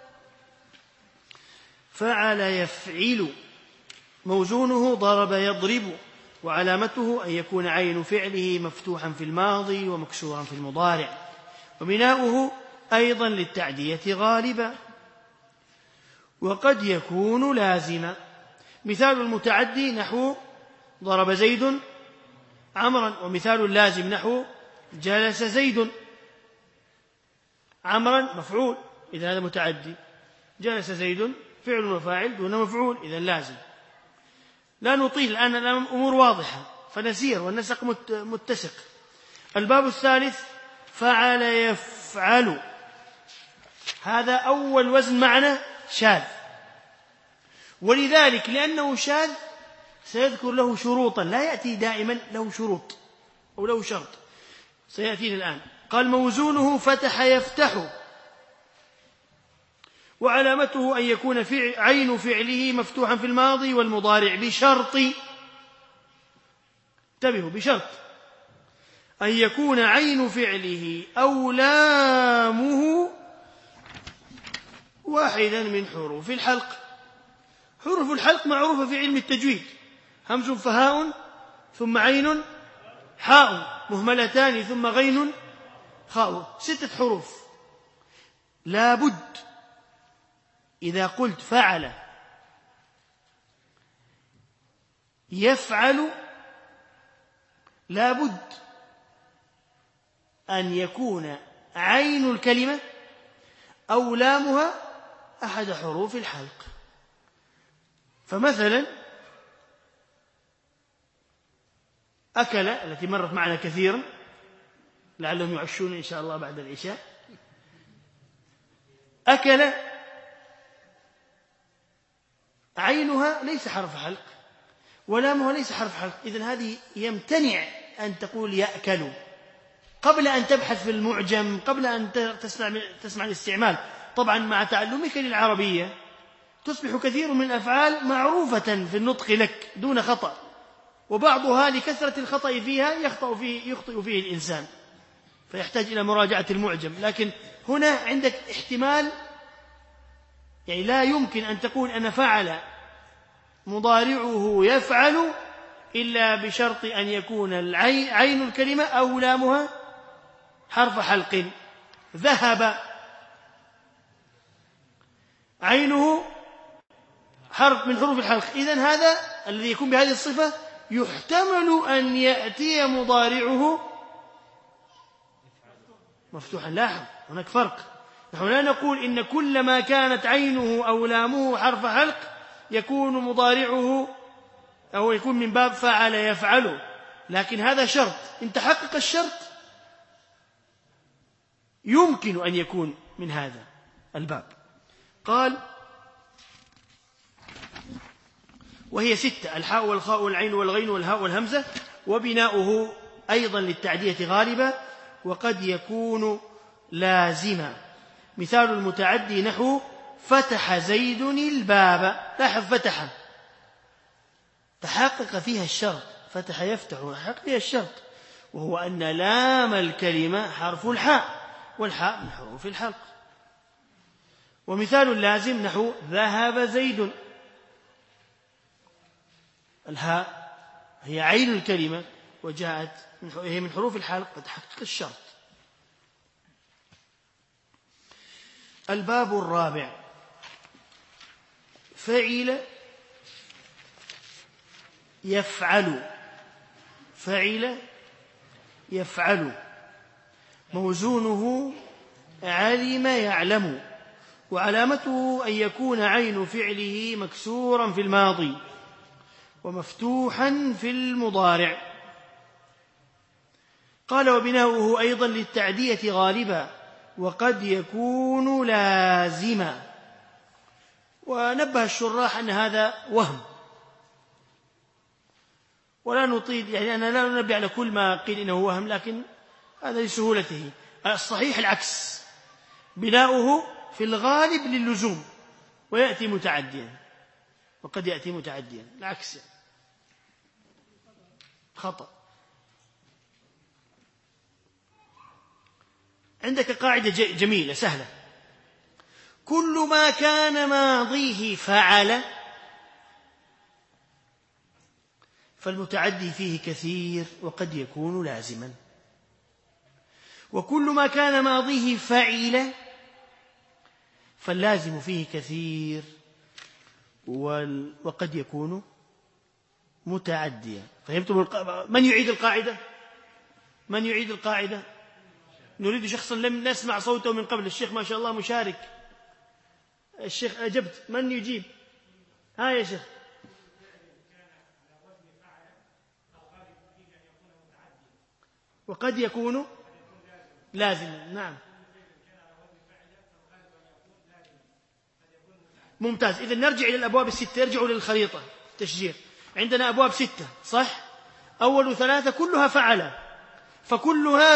فعل يفعل، موزونه ضرب يضرب، وعلامته أن يكون عين فعله مفتوحا في الماضي ومكسورا في المضارع. وبناؤه أيضا للتعدية غالبا وقد يكون لازما. مثال المتعدي نحو ضرب زيد عمرا، ومثال اللازم نحو جلس زيد. عمرا مفعول إذا هذا متعدي، جلس زيد فعل وفاعل دون مفعول إذا لازم. لا نطيل الآن، الأمور واضحة فنسير والنسق متسق. الباب الثالث فعل يفعل، هذا أول وزن معنا شاذ، ولذلك لأنه شاذ سيذكر له شروطا، لا يأتي دائما له شروط أو له شرط، سيأتينا الآن. قال موزونه فتح يفتح، وعلامته أن يكون عين فعله مفتوحا في الماضي والمضارع بشرط، انتبهوا، بشرط أن يكون عين فعله أو لامه واحدا من حروف الحلق. حروف الحلق معروفة في علم التجويد: همز فهاء ثم عين حاء مهملتان ثم غين خاء، 6 حروف. لا بد إذا قلت فعل يفعل لا بد أن يكون عين الكلمة أو لامها أحد حروف الحلق. فمثلا أكل التي مرت معنا كثيرا، لعلهم يعشون إن شاء الله بعد العشاء، أكل عينها ليس حرف حلق ولامها ليس حرف حلق، إذن هذه يمتنع أن تقول يأكل قبل أن تبحث في المعجم، قبل أن تسمع الاستعمال. طبعا مع تعلمك للعربية تصبح كثير من الأفعال معروفة في النطق لك دون خطأ، وبعضها لكثرة الخطأ فيها يخطئ فيه الإنسان فيحتاج إلى مراجعة المعجم. لكن هنا عندك احتمال، يعني لا يمكن أن تقول أنا فعل مضارعه يفعل إلا بشرط أن يكون عين الكلمة أو لامها حرف حلق. ذهب عينه حرف من حروف الحلق، إذن هذا الذي يكون بهذه الصفة يحتمل أن يأتي مضارعه مفتوحا. لاحظ هناك فرق، نحن لا نقول إن كل ما كانت عينه أو لامه حرف حلق يكون مضارعه أو يكون من باب فعل يفعل، لكن هذا شرط، إن تحقق الشرط يمكن أن يكون من هذا الباب. قال وهي 6: الحاء والخاء والعين والغين والهاء والهمزة، وبناؤه أيضا للتعدية غالبا وقد يكون لازما. مثال المتعدي نحو فتح زيد الباب. لاحظ فتح تحقق فيها الشرط، فتح يفتح تحقق فيها الشرط، وهو أن لام الكلمة حرف الحاء، والحاء من حروف الحلق. ومثال اللازم نحو ذهب زيد. الهاء هي عين الكلمة وجاءت هي من حروف الحلق فتحقق الشرط. الباب الرابع: فعل يفعل. فعل يفعل موزونه علم يعلم، وعلامته أن يكون عين فعله مكسورا في الماضي ومفتوحا في المضارع. قال وبناؤه أيضا للتعدية غالبا وقد يكون لازما. ونبه الشراح أن هذا وهم، ولا نطيل، يعني أنا لا ننبه على كل ما قيل إنه وهم، لكن هذا لسهولته. الصحيح العكس، بناؤه في الغالب للزوم ويأتي متعديا، وقد يأتي متعديا العكس خطأ. عندك قاعدة جميلة سهلة: كل ما كان ماضيه فعل فالمتعدي فيه كثير وقد يكون لازما، وكل ما كان ماضيه فعل فاللازم فيه كثير وقد يكون متعديا. فهمتم؟ من يعيد القاعدة؟ من يعيد القاعدة؟ نريد شخصا لم نسمع صوته من قبل. الشيخ ما شاء الله مشارك. الشيخ أجبت، من يجيب؟ ها يا شيخ. وقد يكون لازما. نعم ممتاز. إذن نرجع إلى الأبواب ال6، ارجعوا للخريطة التشجير. عندنا أبواب 6 صح؟ أول 3 كلها فعل، فكلها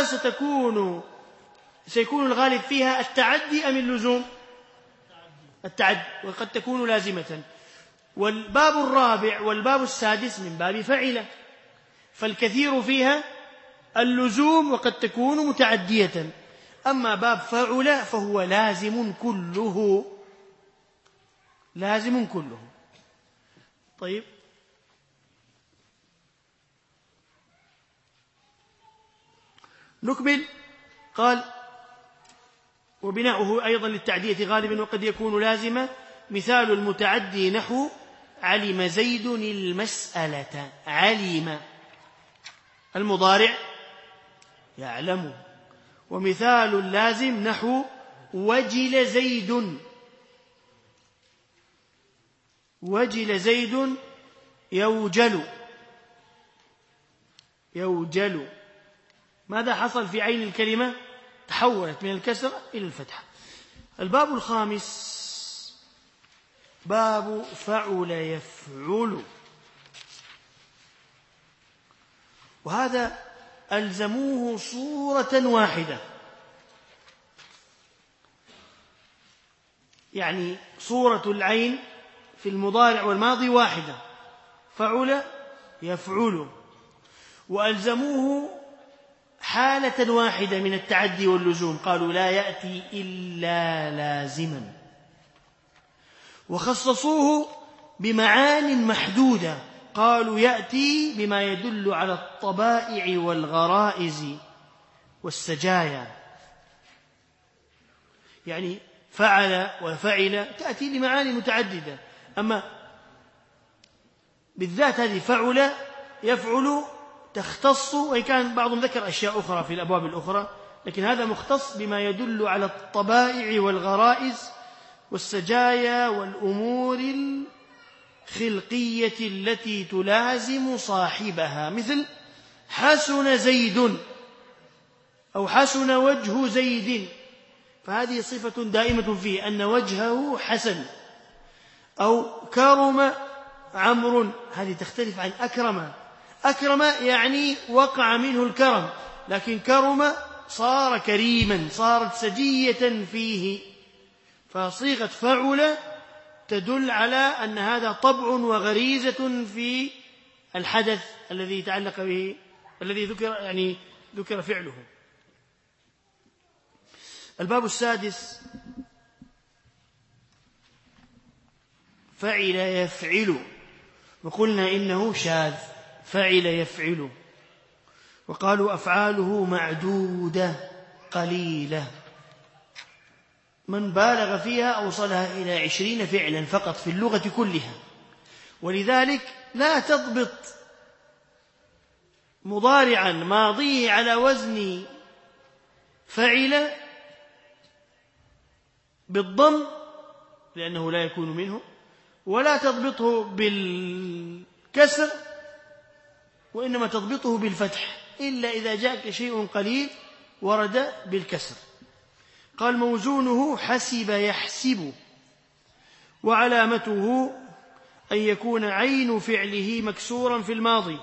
سيكون الغالب فيها التعدي أم اللزوم؟ التعدي، وقد تكون لازمة. والباب الرابع والباب السادس من باب فعل، فالكثير فيها اللزوم وقد تكون متعدية. أما باب فعل فهو لازم كله، لازم كله. طيب نكمل. قال: وبناؤه أيضا للتعدية غالبا وقد يكون لازما. مثال المتعدي نحو علم زيد المسألة. علم المضارع يعلم. ومثال اللازم نحو وجل زيد. وجل زيد يوجل. يوجل. ماذا حصل في عين الكلمة؟ تحولت من الكسرة إلى الفتحة. الباب الخامس باب فعل يفعل. وهذا ألزموه صورة واحدة، يعني صورة العين في المضارع والماضي واحدة، فعل يفعل، وألزموه حالة واحدة من التعدي واللزوم، قالوا لا يأتي إلا لازما، وخصصوه بمعان محدودة، قالوا يأتي بما يدل على الطبائع والغرائز والسجايا، يعني فعل وفعل تأتي لمعاني متعددة، أما بالذات هذه فعل يفعل تختص، وإن كان بعضهم ذكر أشياء أخرى في الأبواب الأخرى، لكن هذا مختص بما يدل على الطبائع والغرائز والسجايا والأمور الخلقية التي تلازم صاحبها، مثل حسن زيد أو حسن وجه زيد، فهذه صفة دائمة فيه أن وجهه حسن. أو كرم عمرو، هذه تختلف عن أكرم. أكرم يعني وقع منه الكرم، لكن كرم صار كريما، صارت سجية فيه، فصيغة فعل تدل على أن هذا طبع وغريزة في الحدث الذي يتعلق به، الذي ذكر فعله. الباب السادس فعل يفعل، وقلنا إنه شاذ، فعل يفعل، وقالوا أفعاله معدودة قليلة، من بالغ فيها أوصلها إلى 20 فعلا فقط في اللغة كلها، ولذلك لا تضبط مضارعا ماضيه على وزن فعل بالضم لأنه لا يكون منه، ولا تضبطه بالكسر، وإنما تضبطه بالفتح، إلا إذا جاءك شيء قليل ورد بالكسر. قال موزونه حسب يحسب، وعلامته أن يكون عين فعله مكسورا في الماضي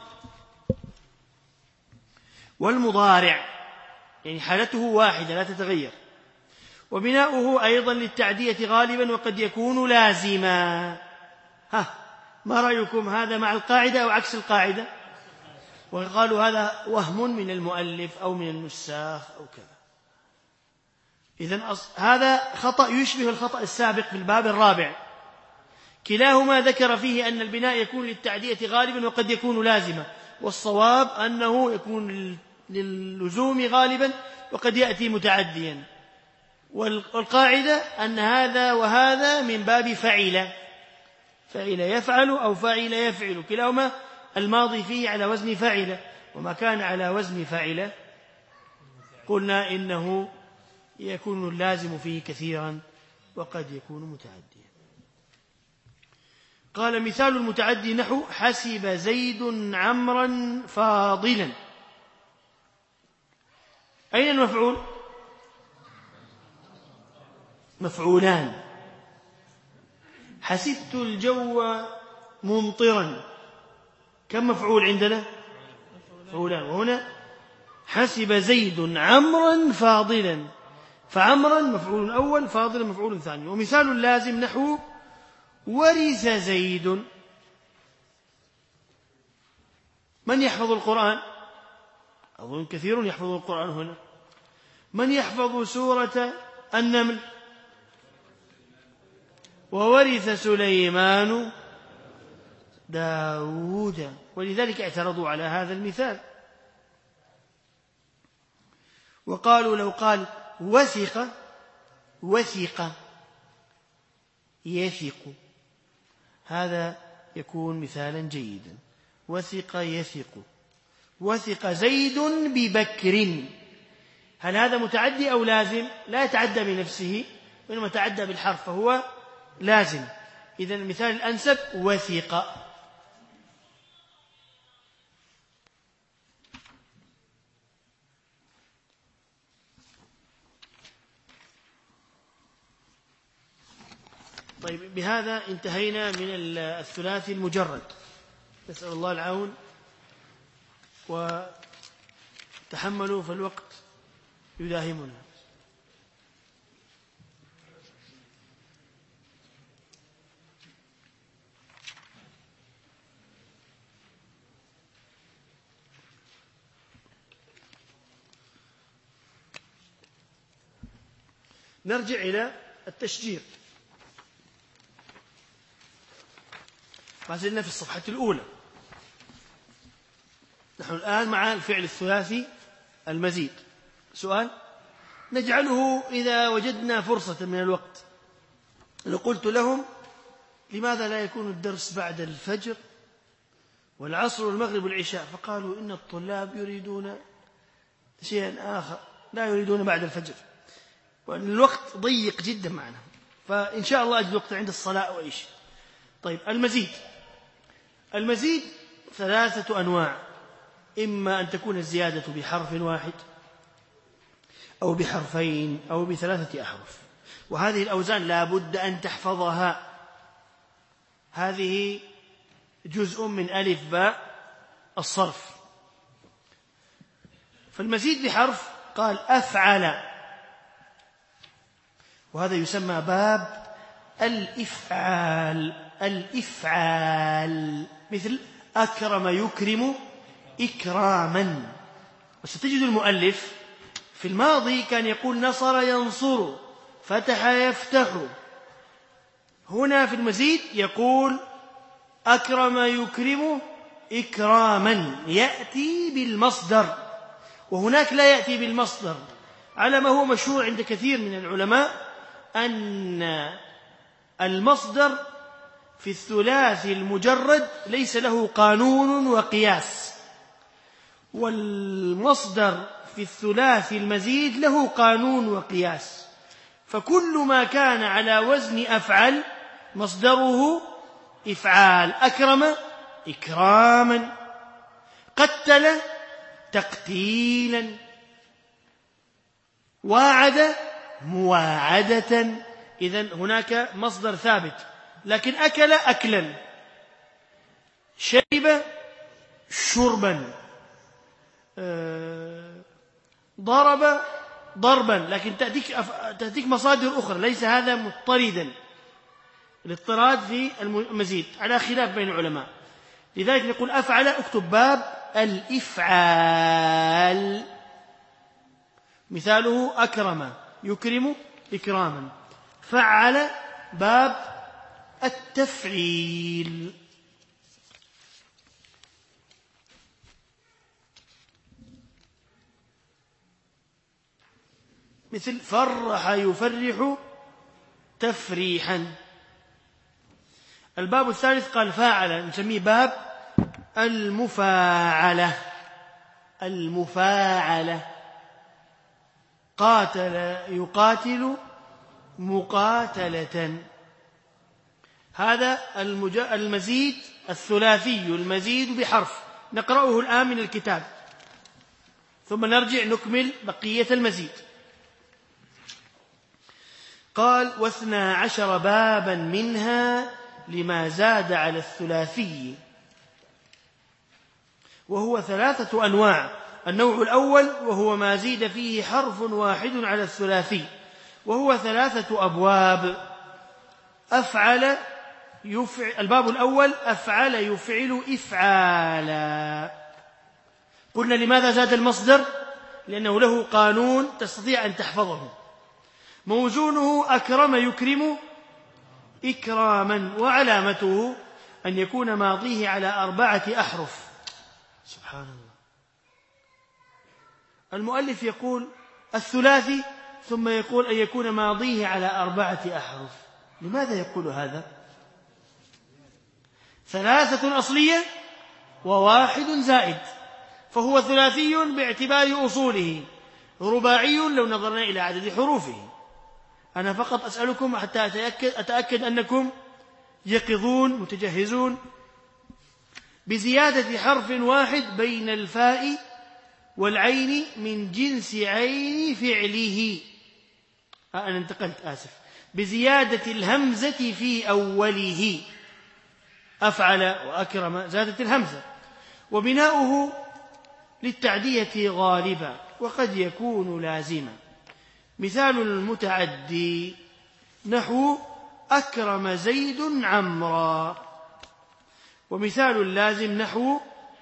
والمضارع، يعني حالته واحدة لا تتغير. وبناؤه أيضا للتعدية غالبا وقد يكون لازما. ما رأيكم، هذا مع القاعدة أو عكس القاعدة؟ وقالوا هذا وهم من المؤلف أو من النساخ أو كذا. إذن هذا خطأ يشبه الخطأ السابق في الباب الرابع، كلاهما ذكر فيه أن البناء يكون للتعدية غالبا وقد يكون لازما، والصواب أنه يكون للزوم غالبا وقد يأتي متعديا، والقاعدة أن هذا وهذا من باب فعل، فعل يفعل أو فعل يفعل، كلاهما الماضي فيه على وزن فعل، وما كان على وزن فعل قلنا إنه يكون اللازم فيه كثيرا وقد يكون متعديا. قال مثال المتعدي نحو حسب زيد عمرا فاضلا. أين المفعول؟ مفعولان. حسبت الجو ممطرا، كم مفعول عندنا؟ مفعولان. وهنا حسب زيد عمرا فاضلا، فعمرا مفعول أول، فاضلا مفعول ثاني. ومثال اللازم نحو ورث زيد. من يحفظ القرآن؟ أظن كثير يحفظ القرآن هنا. من يحفظ سورة النمل؟ وورث سليمان داود، ولذلك اعترضوا على هذا المثال. وقالوا لو قال وثق يثق، هذا يكون مثالا جيدا. وثق يثق. وثق زيد ببكر، هل هذا متعدي أو لازم؟ لا يتعدى بنفسه وإنما تعدى بالحرف فهو لازم. إذن المثال الأنسب وثق. طيب، بهذا انتهينا من الثلاثي المجرد. نسأل الله العون وتحملوا فالوقت يداهمنا. نرجع إلى التشجير. ما زلنا في الصفحة الأولى. نحن الآن مع الفعل الثلاثي المزيد. سؤال نجعله إذا وجدنا فرصة من الوقت. لو قلت لهم لماذا لا يكون الدرس بعد الفجر والعصر والمغرب والعشاء، فقالوا إن الطلاب يريدون شيئا آخر، لا يريدون بعد الفجر، وأن الوقت ضيق جدا معنا، فإن شاء الله أجد وقت عند الصلاة أو أي شيء. طيب، المزيد ثلاثة أنواع: إما أن تكون الزيادة بحرف واحد أو بحرفين أو بثلاثة أحرف، وهذه الأوزان لا بد أن تحفظها. هذه جزء من ألف باء الصرف. فالمزيد بحرف قال أفعل، وهذا يسمى باب الإفعال، مثل أكرم يكرم إكراما. وستجد المؤلف في الماضي كان يقول نصر ينصر، فتح يفتح. هنا في المزيد يقول أكرم يكرم إكراما، يأتي بالمصدر، وهناك لا يأتي بالمصدر، على ما هو مشهور عند كثير من العلماء أن المصدر في الثلاثي المجرد ليس له قانون وقياس، والمصدر في الثلاثي المزيد له قانون وقياس. فكل ما كان على وزن أفعل مصدره إفعال: أكرم إكراما، قتل تقتيلا، واعد مواعدة. إذن هناك مصدر ثابت. لكن أكل أكلا، شرب شربا، ضرب ضربا، لكن تأتيك مصادر أخرى. ليس هذا مضطردا، الاضطراد في المزيد على خلاف بين العلماء. لذلك نقول أفعل، اكتب باب الإفعال. مثاله أكرم يكرم إكراما. فعل باب التفعيل. مثل فرح يفرح تفريحا. الباب الثالث قال فاعل، نسميه باب المفاعلة. قاتل يقاتل مقاتلة. هذا المزيد الثلاثي المزيد بحرف، نقرأه الآن من الكتاب ثم نرجع نكمل بقية المزيد. قال 12 بابا منها لما زاد على الثلاثي، وهو 3 أنواع. النوع الأول وهو ما زيد فيه حرف واحد على الثلاثي، وهو 3 أبواب. أفعل يفعل. الباب الأول أفعل يفعل إفعالا. قلنا لماذا زاد المصدر؟ لأنه له قانون تستطيع أن تحفظه. موزونه أكرم يكرم إكراما، وعلامته أن يكون ماضيه على 4 أحرف. سبحان الله. المؤلف يقول الثلاثي ثم يقول أن يكون ماضيه على 4 أحرف. لماذا يقول هذا؟ 3 أصلية و1 زائد، فهو ثلاثي باعتبار أصوله، رباعي لو نظرنا إلى عدد حروفه. أنا فقط أسألكم حتى أتأكد أنكم يقظون متجهزون. بزيادة حرف واحد بين الفاء والعين من جنس عين فعله. أنا انتقلت، آسف. بزيادة الهمزة في أوله، أفعل وأكرم زادت الهمزة. وبناؤه للتعدية غالبا وقد يكون لازما. مثال المتعدي نحو أكرم زيد عمرا، ومثال اللازم نحو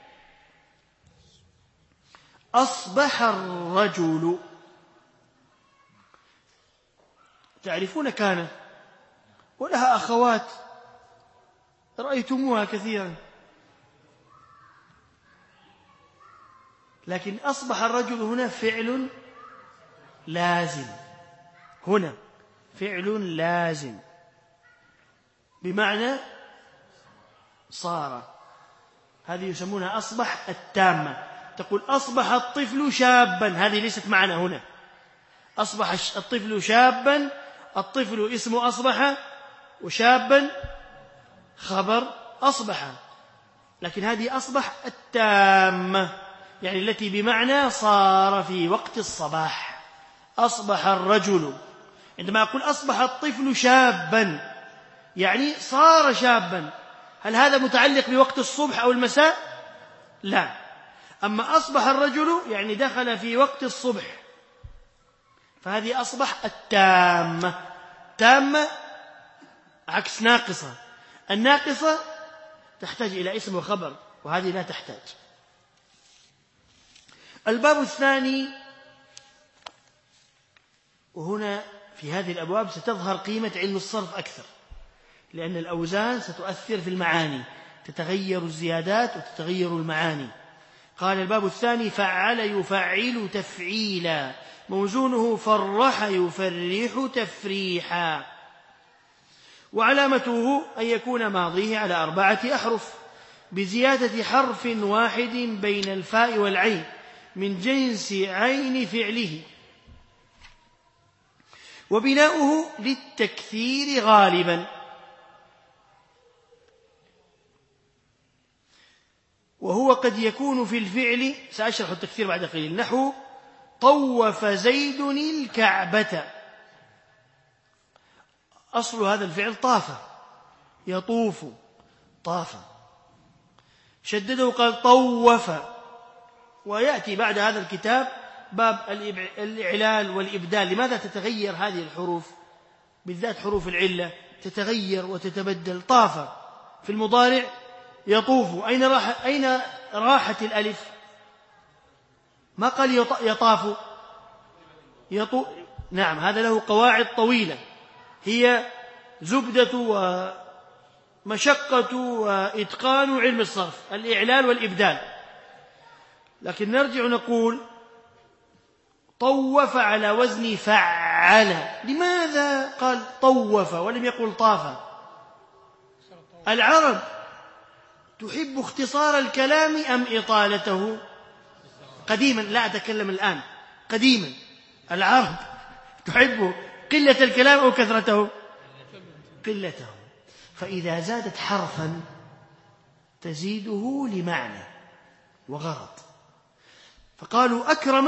أصبح الرجل. تعرفون كان ولها أخوات رأيتموها كثيرا، لكن أصبح الرجل هنا فعل لازم، هنا فعل لازم بمعنى صار. هذه يسمونها أصبح التامة. تقول أصبح الطفل شابا، هذه ليست معنا هنا. أصبح الطفل شابا، الطفل اسم أصبح وشابا خبر أصبح، لكن هذه أصبح التامة، يعني التي بمعنى صار في وقت الصباح. أصبح الرجل، عندما أقول أصبح الطفل شابا يعني صار شابا. هل هذا متعلق بوقت الصبح أو المساء؟ لا. أما أصبح الرجل يعني دخل في وقت الصبح، فهذه أصبح التامة. تامة عكس ناقصة. الناقصة تحتاج إلى اسم وخبر، وهذه لا تحتاج. الباب الثاني، وهنا في هذه الأبواب ستظهر قيمة علم الصرف أكثر، لأن الأوزان ستؤثر في المعاني، تتغير الزيادات وتتغير المعاني. قال الباب الثاني فعل يفعل تفعيلا، موزونه فرح يفرح تفريحا. وعلامته أن يكون ماضيه على 4 أحرف بزيادة حرف واحد بين الفاء والعين من جنس عين فعله. وبناؤه للتكثير غالبا، وهو قد يكون في الفعل، سأشرح التكثير بعد قليل. نحو طوف زيد الكعبة، أصل هذا الفعل طاف، يطوف، طاف، شدده قال طوف. ويأتي بعد هذا الكتاب باب الإعلال والإبدال. لماذا تتغير هذه الحروف، بالذات حروف العلة تتغير وتتبدل؟ طاف في المضارع يطوف، أين راحت الألف؟ ما قال يطاف، نعم، هذا له قواعد طويلة، هي زبدة ومشقة وإتقان علم الصرف، الإعلال والإبدال. لكن نرجع نقول طوف على وزن فعل. لماذا قال طوف ولم يقل طاف؟ العرب تحب اختصار الكلام أم إطالته؟ قديما، لا أتكلم الآن، قديما العرب تحب قلة الكلام أو كثرته؟ قلته. فإذا زادت حرفا تزيده لمعنى وغرض. فقالوا أكرم،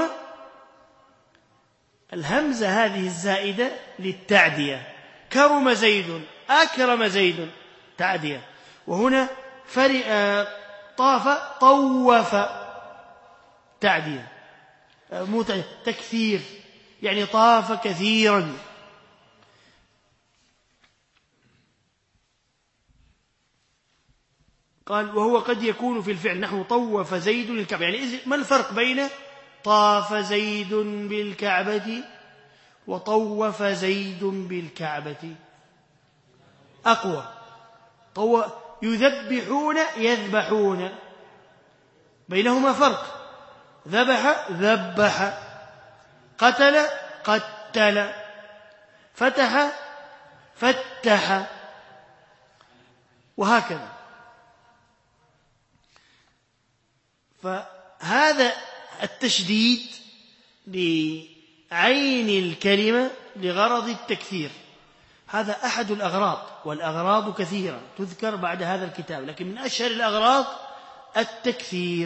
الهمزة هذه الزائدة للتعدية، كرم زيد، أكرم زيد، تعدية. وهنا طاف، طوف، تعدية، تكثير، يعني طاف كثيرا. قال وهو قد يكون في الفعل نحو طوف زيد الكعبة. يعني ما الفرق بين طاف زيد بالكعبة وطوف زيد بالكعبة؟ أقوى. يذبحون، يذبحون، بينهما فرق. ذبح، ذبح. قتل قتل، فتح فتح، وهكذا. فهذا التشديد لعين الكلمة لغرض التكثير، هذا أحد الأغراض، والأغراض كثيرة تذكر بعد هذا الكتاب، لكن من أشهر الأغراض التكثير.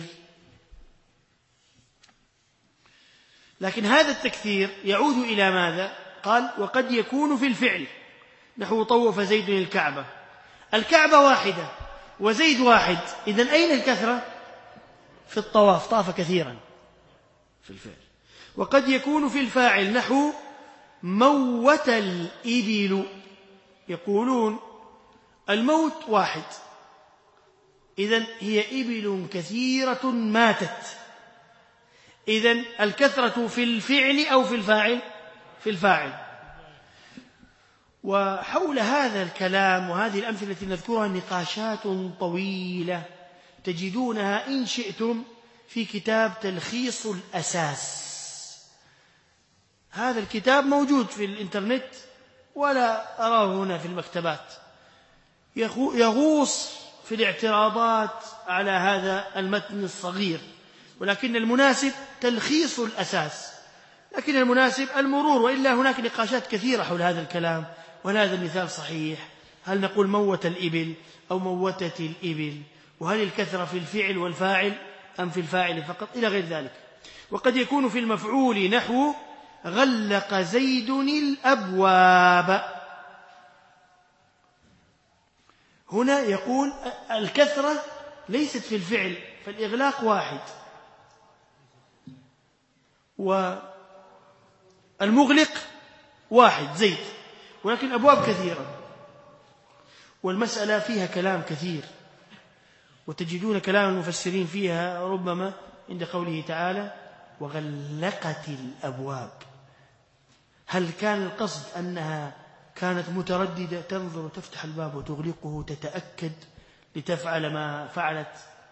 لكن هذا التكثير يعود إلى ماذا؟ قال وقد يكون في الفعل، نحو طوف زيد الكعبة، الكعبة واحدة وزيد واحد، إذن أين الكثرة؟ في الطواف، طاف كثيرا في الفعل. وقد يكون في الفاعل، نحو موت الإبل، يقولون الموت واحد، إذن هي إبل كثيرة ماتت، إذن الكثرة في الفعل أو في الفاعل؟ في الفاعل. وحول هذا الكلام وهذه الأمثلة التي نذكرها نقاشات طويلة تجدونها إن شئتم في كتاب تلخيص الأساس. هذا الكتاب موجود في الإنترنت ولا أراه هنا في المكتبات، يغوص في الاعتراضات على هذا المتن الصغير، ولكن المناسب تلخيص الأساس، لكن المناسب المرور، وإلا هناك نقاشات كثيرة حول هذا الكلام. وهل هذا المثال صحيح؟ هل نقول موت الإبل أو موتت الإبل؟ وهل الكثرة في الفعل والفاعل أم في الفاعل فقط؟ إلى غير ذلك. وقد يكون في المفعول، نحو غلق زيد الأبواب، هنا يقول الكثرة ليست في الفعل، فالإغلاق واحد، والمغلق واحد زيد، ولكن الأبواب كثيرة، والمسألة فيها كلام كثير، وتجدون كلام المفسرين فيها ربما عند قوله تعالى وغلقت الأبواب، هل كان القصد أنها كانت مترددة تنظر وتفتح الباب وتغلقه تتأكد لتفعل ما فعلت،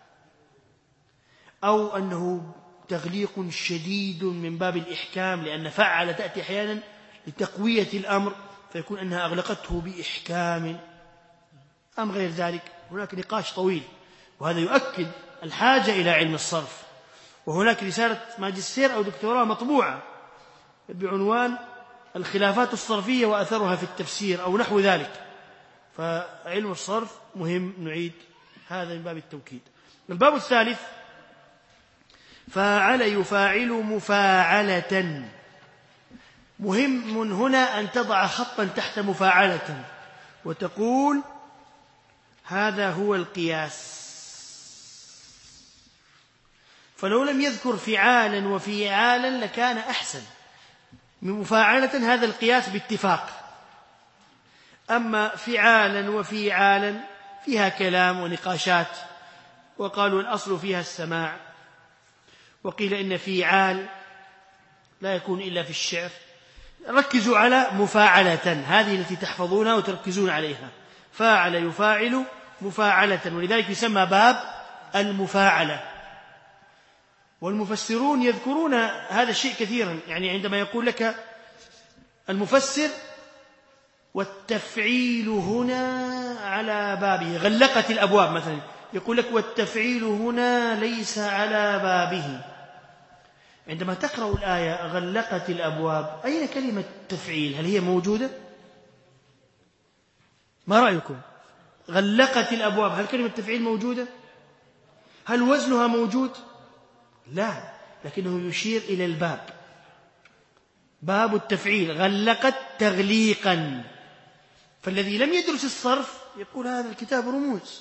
أو أنه تغليق شديد من باب الإحكام، لأن فعل تأتي أحيانا لتقوية الأمر فيكون أنها أغلقته بإحكام، أم غير ذلك؟ هناك نقاش طويل، وهذا يؤكد الحاجة إلى علم الصرف. وهناك رسالة ماجستير أو دكتوراه مطبوعة بعنوان الخلافات الصرفية وأثرها في التفسير أو نحو ذلك. فعلم الصرف مهم، نعيد هذا من باب التوكيد. الباب الثالث فاعل يفاعل مفاعلة. مهم هنا أن تضع خطا تحت مفاعلة وتقول هذا هو القياس، فلو لم يذكر فعالا وفعالا لكان أحسن من مفاعلة، هذا القياس باتفاق. أما فعالا وفعالا فيها كلام ونقاشات، وقالوا الأصل فيها السماع، وقيل إن فعال لا يكون إلا في الشعر. ركزوا على مفاعلة، هذه التي تحفظونها وتركزون عليها، فاعل يفاعل مفاعلة، ولذلك يسمى باب المفاعلة. والمفسرون يذكرون هذا الشيء كثيرا، يعني عندما يقول لك المفسر والتفعيل هنا على بابه، غلقت الأبواب مثلا، يقول لك والتفعيل هنا ليس على بابه. عندما تقرأ الآية غلقت الأبواب، أين كلمة تفعيل؟ هل هي موجودة؟ ما رأيكم؟ غلقت الأبواب، هل كلمة تفعيل موجودة؟ هل وزنها موجود؟ لا، لكنه يشير إلى الباب، باب التفعيل، غلقت تغليقا. فالذي لم يدرس الصرف يقول هذا الكتاب رموز.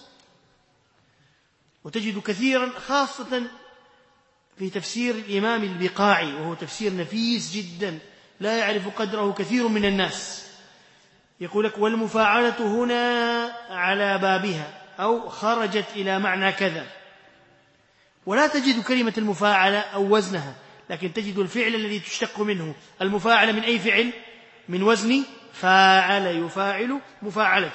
وتجد كثيرا خاصة في تفسير الإمام البقاعي، وهو تفسير نفيس جدا لا يعرف قدره كثير من الناس، يقول لك والمفاعلة هنا على بابها، أو خرجت إلى معنى كذا، ولا تجد كلمة المفاعلة أو وزنها، لكن تجد الفعل الذي تشتق منه. المفاعلة من أي فعل؟ من وزن فاعل يفاعل مفاعلة.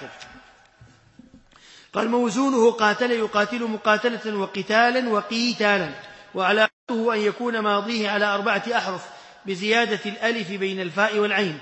قال موزونه قاتل يقاتل مقاتلة وقتالا وقيتالا، وعلاقته أن يكون ماضيه على 4 أحرف، بزيادة الألف بين الفاء والعين،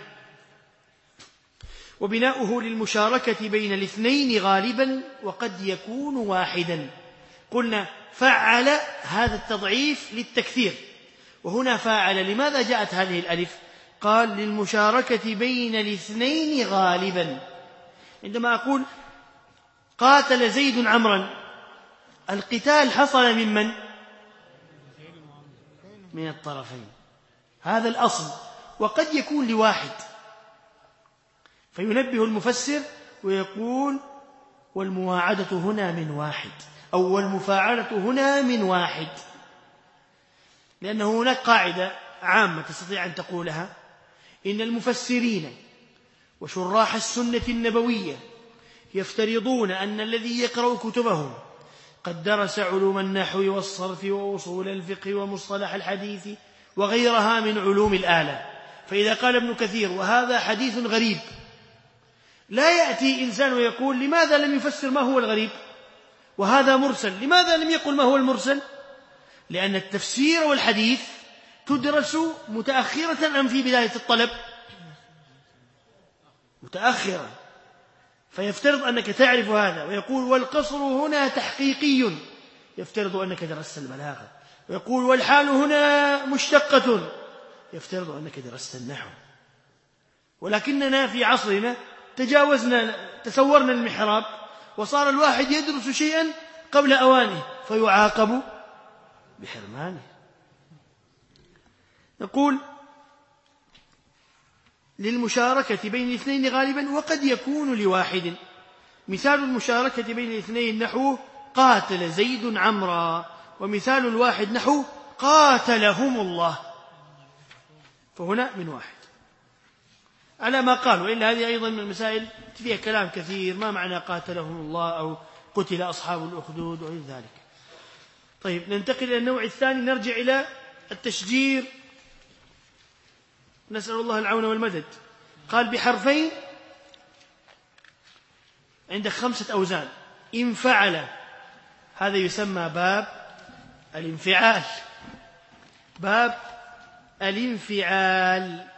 وبناؤه للمشاركة بين الاثنين غالبا وقد يكون واحدا. قلنا فعل هذا التضعيف للتكثير، وهنا فاعل. لماذا جاءت هذه الألف؟ قال للمشاركة بين الاثنين غالبا. عندما أقول قاتل زيد عمرا، القتال حصل من من الطرفين، هذا الأصل، وقد يكون لواحد. فينبه المفسر ويقول والمواعدة هنا من واحد، أو والمفاعلة هنا من واحد، لأن هناك قاعدة عامة تستطيع أن تقولها: إن المفسرين وشراح السنة النبوية يفترضون أن الذي يقرأ كتبهم قد درس علوم النحو والصرف وأصول الفقه ومصطلح الحديث وغيرها من علوم الآلة. فإذا قال ابن كثير وهذا حديث غريب، لا يأتي إنسان ويقول لماذا لم يفسر ما هو الغريب، وهذا مرسل، لماذا لم يقل ما هو المرسل؟ لأن التفسير والحديث تدرس متأخرة أم في بداية الطلب؟ متأخرة. فيفترض أنك تعرف هذا، ويقول والقصر هنا تحقيقي، يفترض أنك درست البلاغة. ويقول والحال هنا مشتقة، يفترض أنك درست النحو. ولكننا في عصرنا تسورنا المحراب، وصار الواحد يدرس شيئا قبل أوانه فيعاقب بحرمانه. نقول للمشاركة بين الاثنين غالبا وقد يكون لواحد. مثال المشاركة بين الاثنين نحو قاتل زيد عمرا، ومثال الواحد نحو قاتلهم الله، فهنا من واحد على ما قال. وإلا هذه أيضا من المسائل فيها كلام كثير، ما معنى قاتلهم الله أو قتل أصحاب الأخدود وغير ذلك. طيب، ننتقل إلى النوع الثاني، نرجع إلى التشجير، نسأل الله العون والمدد. قال بحرفين عندك 5 أوزان. إن فعل، هذا يسمى باب الانفعال، باب الانفعال.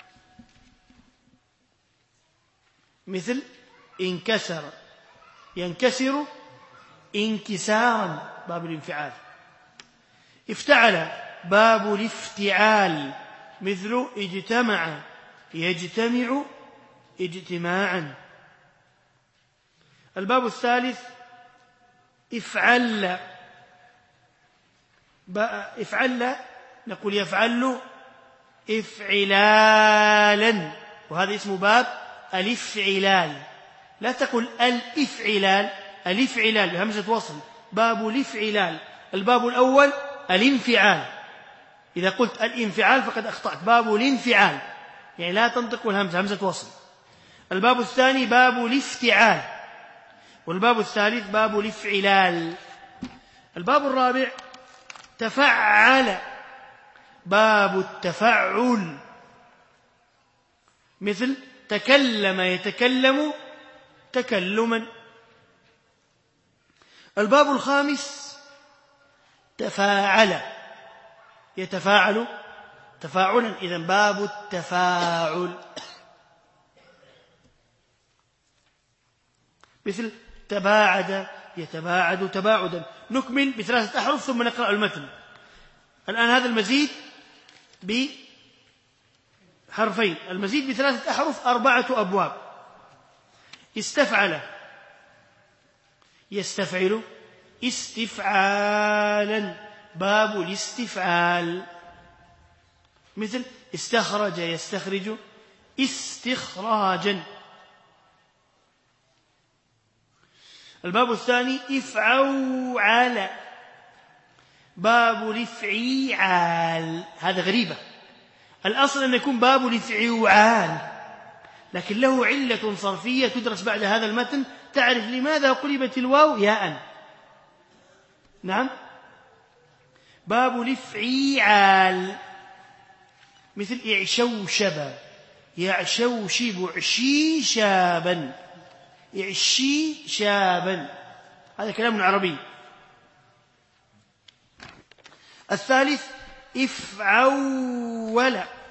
مثل انكسر، ينكسر انكسارا، باب الانفعال. افتعل، باب الافتعال. مثل اجتمع، يجتمع اجتماعا. الباب الثالث افعل، افعل نقول يفعل افعلالا، وهذا اسمه باب الافعلال. لا تقل الافعلال، الافعلال بهمزة وصل، باب الافعلال. الباب الأول الانفعال، إذا قلت الانفعال فقد أخطأت، باب الانفعال يعني لا تنطق الهمزة، همزة وصل. الباب الثاني باب الافتعال، والباب الثالث باب الافعلال. الباب الرابع تفعل، باب التفعل. مثل تكلم يتكلم تكلما. الباب الخامس تفاعل، يتفاعل تفاعلا، إذن باب التفاعل. مثل تباعد يتباعد تباعدا. نكمل ب3 أحرف ثم نقرأ المتن. الآن هذا المزيد بحرفين، المزيد ب3 أحرف 4 أبواب. استفعل يستفعل استفعالا، باب الاستفعال. مثل استخرج يستخرج استخراجا. الباب الثاني افعوعل، باب الافعيعال. هذا غريبة، الأصل أن يكون باب الافعوعال، لكن له علة صرفية تدرس بعد هذا المتن تعرف لماذا قلبت الواو ياء. نعم، باب الافعيعال. مثل اعشوشب يعشوشب عشي شابا، يعشي شابا، هذا كلام عربي. الثالث افعول،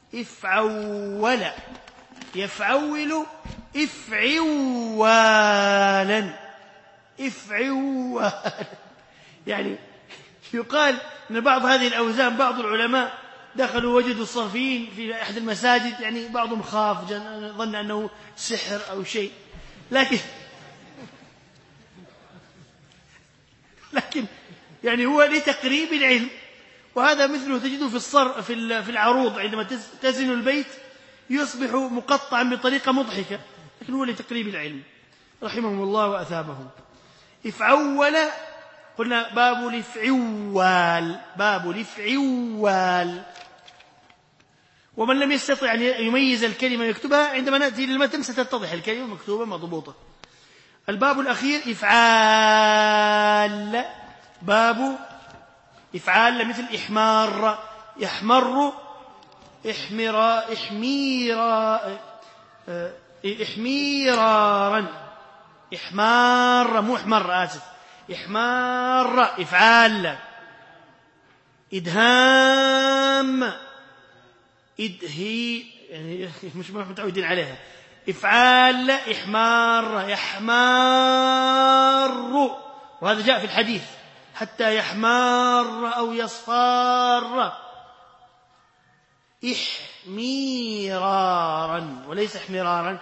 افعول، يفعول افعوالا، افعوالا. يعني يقال أن بعض هذه الأوزان بعض العلماء دخلوا وجدوا الصرفيين في أحد المساجد، يعني بعضهم خاف ظن أنه سحر أو شيء، لكن يعني هو لتقريب العلم. وهذا مثله تجده في العروض، عندما تزن البيت يصبح مقطعا بطريقة مضحكة، لكن هو لتقريب العلم رحمهم الله وأثابهم. افعول قلنا باب الافعوال، باب الافعوال. ومن لم يستطع أن يميز الكلمة يكتبها، عندما نأتي للمتن ستتضح الكلمة مكتوبة مضبوطة. الباب الأخير إفعال، باب إفعال مثل إحمار، يحمر، إحميرارا، إحمار مو إحمر، آسف، إحمار إفعال. إدهام، إدهي، يعني مش متعودين عليها. إفعال إحمار، يحمار، وهذا جاء في الحديث حتى يحمار أو يصفار. إحميرارا وليس إحمرارا،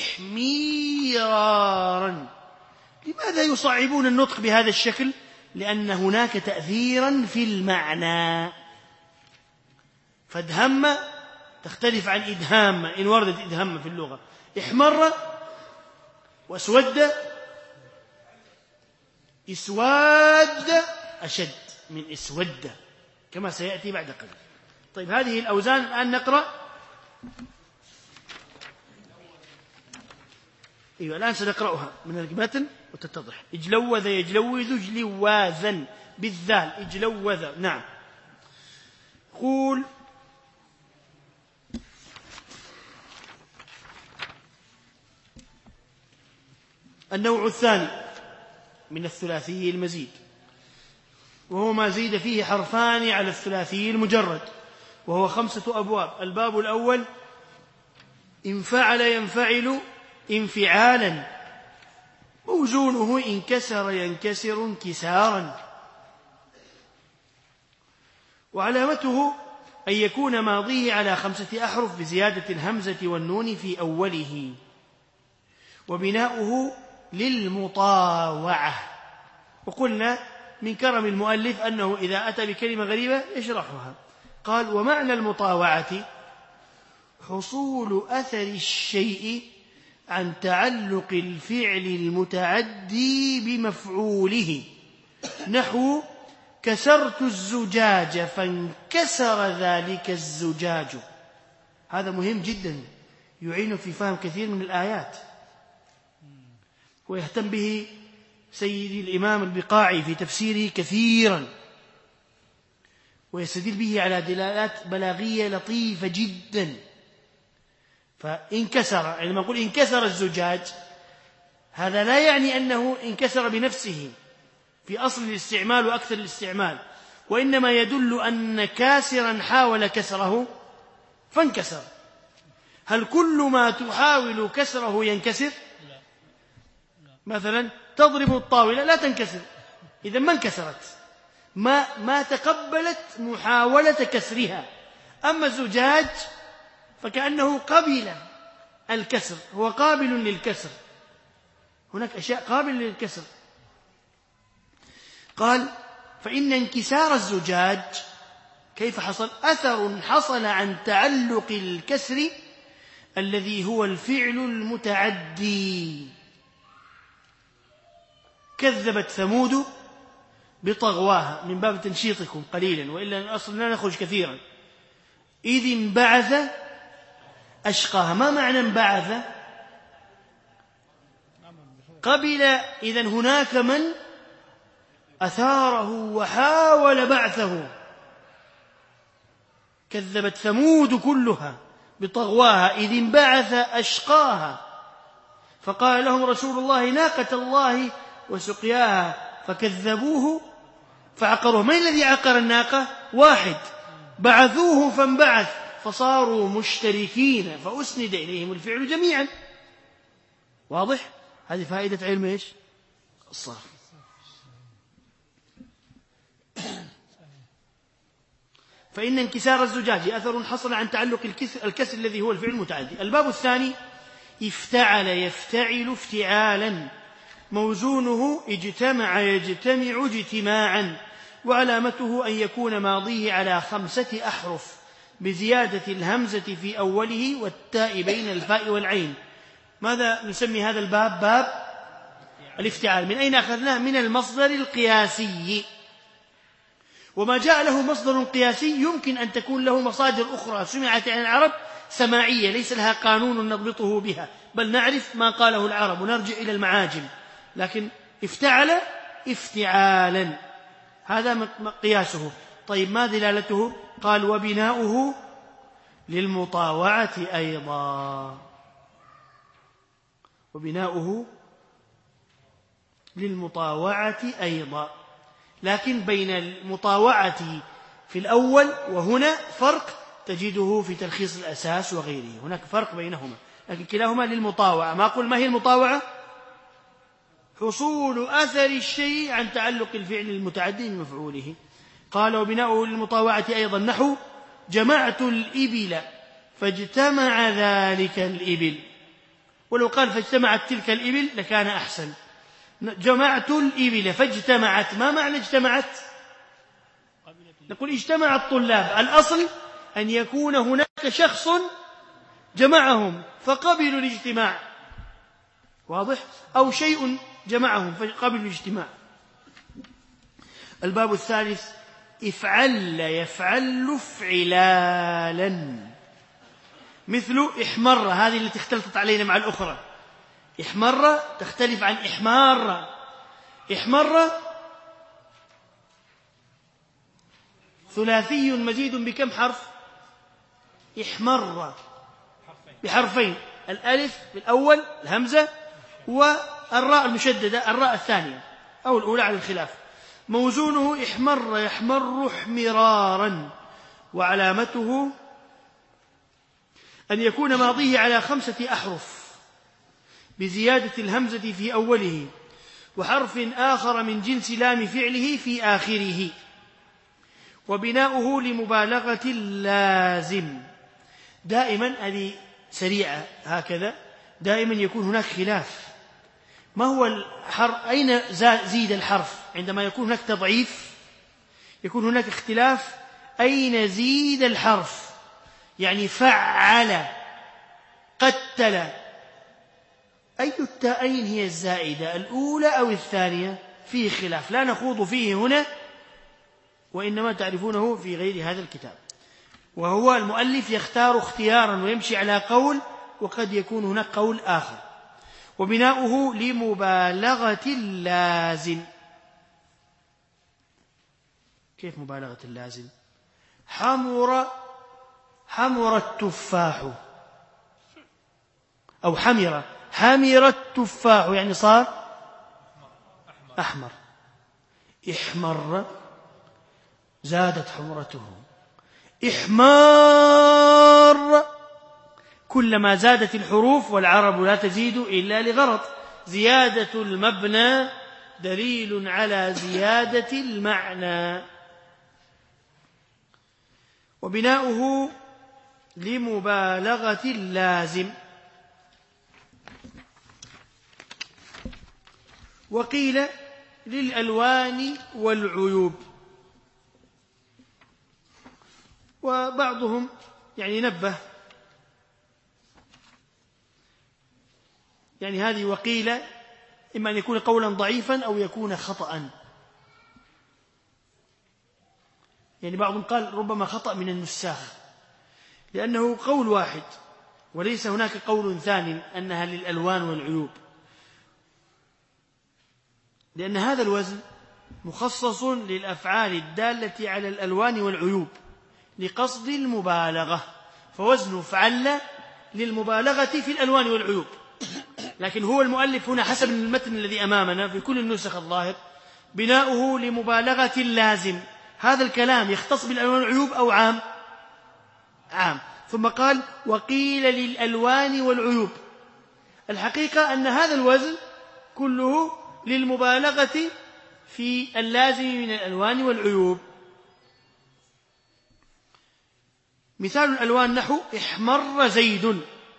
إحميرارا. لماذا يصعبون النطق بهذا الشكل؟ لأن هناك تأثيرا في المعنى. فادهم تختلف عن إدهام إن وردت إدهام في اللغة. احمر واسود، اسواد أشد من اسود كما سيأتي بعد قليل. طيب هذه الأوزان الآن نقرأ. الآن سنقرأها من المتن وتتضح. اجلوذ يجلوذ اجلوازا بالذال، اجلوذ. نعم. قول النوع الثاني من الثلاثي المزيد، وهو ما زيد فيه حرفان على الثلاثي المجرد، وهو 5 أبواب. الباب الأول انفعل ينفعل انفعالا، موزونه انكسر ينكسر انكسارا، وعلامته أن يكون ماضيه على 5 أحرف بزيادة الهمزة والنون في أوله، وبناؤه للمطاوعة. وقلنا من كرم المؤلف أنه إذا أتى بكلمة غريبة يشرحها. قال: ومعنى المطاوعة حصول أثر الشيء عن تعلق الفعل المتعدي بمفعوله، نحو كسرت الزجاج فانكسر ذلك الزجاج. هذا مهم جدا، يعين في فهم كثير من الآيات، ويهتم به سيدي الإمام البقاعي في تفسيره كثيرا، ويستدل به على دلالات بلاغية لطيفة جدا. فانكسر، عندما نقول انكسر الزجاج، هذا لا يعني أنه انكسر بنفسه في أصل الاستعمال وأكثر الاستعمال، وإنما يدل أن كاسرا حاول كسره فانكسر. هل كل ما تحاول كسره ينكسر؟ مثلا تضرب الطاولة لا تنكسر، إذا ما انكسرت، ما تقبلت محاولة كسرها. أما الزجاج فكأنه قبل الكسر، هو قابل للكسر، هناك أشياء قابلة للكسر. قال: فإن انكسار الزجاج كيف حصل؟ أثر حصل عن تعلق الكسر الذي هو الفعل المتعدي. كذبت ثمود بطغواها، من باب تنشيطكم قليلا، وإلا الأصل لا نخرج كثيرا. إذ انبعث أشقاها. ما معنى انبعث؟ قبل. إذن هناك من أثاره وحاول بعثه. كذبت ثمود كلها بطغواها إذ انبعث أشقاها، فقال لهم رسول الله ناقة الله وسقياها فكذبوه فعقروه. من الذي عقر الناقة؟ واحد. بعثوه فانبعث فصاروا مشتركين فأسند إليهم الفعل جميعا. واضح؟ هذه فائدة علم إيش؟ الصرف. فإن انكسار الزجاج أثر حصل عن تعلق الكسر الذي هو الفعل المتعدي. الباب الثاني: افتعل يفتعل افتعالا، موزونه اجتمع يجتمع اجتماعا، وعلامته أن يكون ماضيه على 5 أحرف بزيادة الهمزة في أوله والتاء بين الفاء والعين. ماذا نسمي هذا الباب؟ باب الافتعال. من أين أخذناه؟ من المصدر القياسي. وما جاء له مصدر قياسي يمكن أن تكون له مصادر أخرى سمعت عن العرب سماعية ليس لها قانون نضبطه بها، بل نعرف ما قاله العرب ونرجع إلى المعاجم. لكن افتعل افتعالا هذا قياسه. طيب ما دلالته؟ قال: وبناؤه للمطاوعة أيضا. وبناؤه للمطاوعة أيضا، لكن بين المطاوعة في الأول وهنا فرق تجده في تلخيص الأساس وغيره، هناك فرق بينهما، لكن كلاهما للمطاوعة. ما أقول ما هي المطاوعة؟ حصول أثر الشيء عن تعلق الفعل المتعدي بمفعوله. قال: وبناؤه للمطاوعة أيضا، نحو: جمعت الإبل فاجتمع ذلك الإبل. ولو قال فاجتمعت تلك الإبل لكان أحسن. جمعت الإبل فاجتمعت، ما معنى اجتمعت؟ نقول اجتمع الطلاب. الأصل أن يكون هناك شخص جمعهم فقبلوا الاجتماع، واضح؟ أو شيء جمعهم فقبلوا الاجتماع. الباب الثالث: افعل يفعل افعلالا، مثل احمر، هذه التي اختلطت علينا مع الأخرى. احمر تختلف عن احمار. احمر ثلاثي مزيد بكم حرف؟ احمر بحرفين، الألف بالأول الهمزة، والراء المشددة الراء الثانية أو الأولى على الخلاف. موزونه احمر يحمر احمرارا، وعلامته أن يكون ماضيه على 5 أحرف بزيادة الهمزة في أوله وحرف آخر من جنس لام فعله في آخره. وبناؤه لمبالغة اللازم. دائما هذه سريعة هكذا، دائما يكون هناك خلاف. ما هو الحرف؟ أين زيد الحرف؟ عندما يكون هناك تضعيف يكون هناك اختلاف أين زيد الحرف. يعني فعل قتل، أي التاءين هي الزائدة، الأولى أو الثانية؟ فيه خلاف لا نخوض فيه هنا، وإنما تعرفونه في غير هذا الكتاب. وهو المؤلف يختار اختيارا ويمشي على قول، وقد يكون هناك قول آخر. وبناؤه لمبالغة اللازم. كيف مبالغة اللازم؟ حمر التفاح، أو حمر التفاح يعني صار أحمر. احمر زادت حمرته. إحمار كلما زادت الحروف، والعرب لا تزيد إلا لغرض. زيادة المبنى دليل على زيادة المعنى. وبناؤه لمبالغة اللازم. وقيل للألوان والعيوب. وبعضهم يعني نبه، يعني هذه وقيل إما أن يكون قولا ضعيفا أو يكون خطأ. يعني بعضهم قال ربما خطأ من النساخ، لأنه قول واحد وليس هناك قول ثاني أنها للألوان والعيوب، لأن هذا الوزن مخصص للأفعال الدالة على الألوان والعيوب لقصد المبالغة، فوزن فعل للمبالغة في الألوان والعيوب. لكن هو المؤلف هنا حسب المتن الذي أمامنا في كل النسخ الظاهر بناؤه لمبالغة اللازم. هذا الكلام يختص بالألوان والعيوب أو عام؟ عام. ثم قال وقيل للألوان والعيوب. الحقيقة أن هذا الوزن كله للمبالغة في اللازم من الألوان والعيوب. مثال الألوان نحو احمر زيد،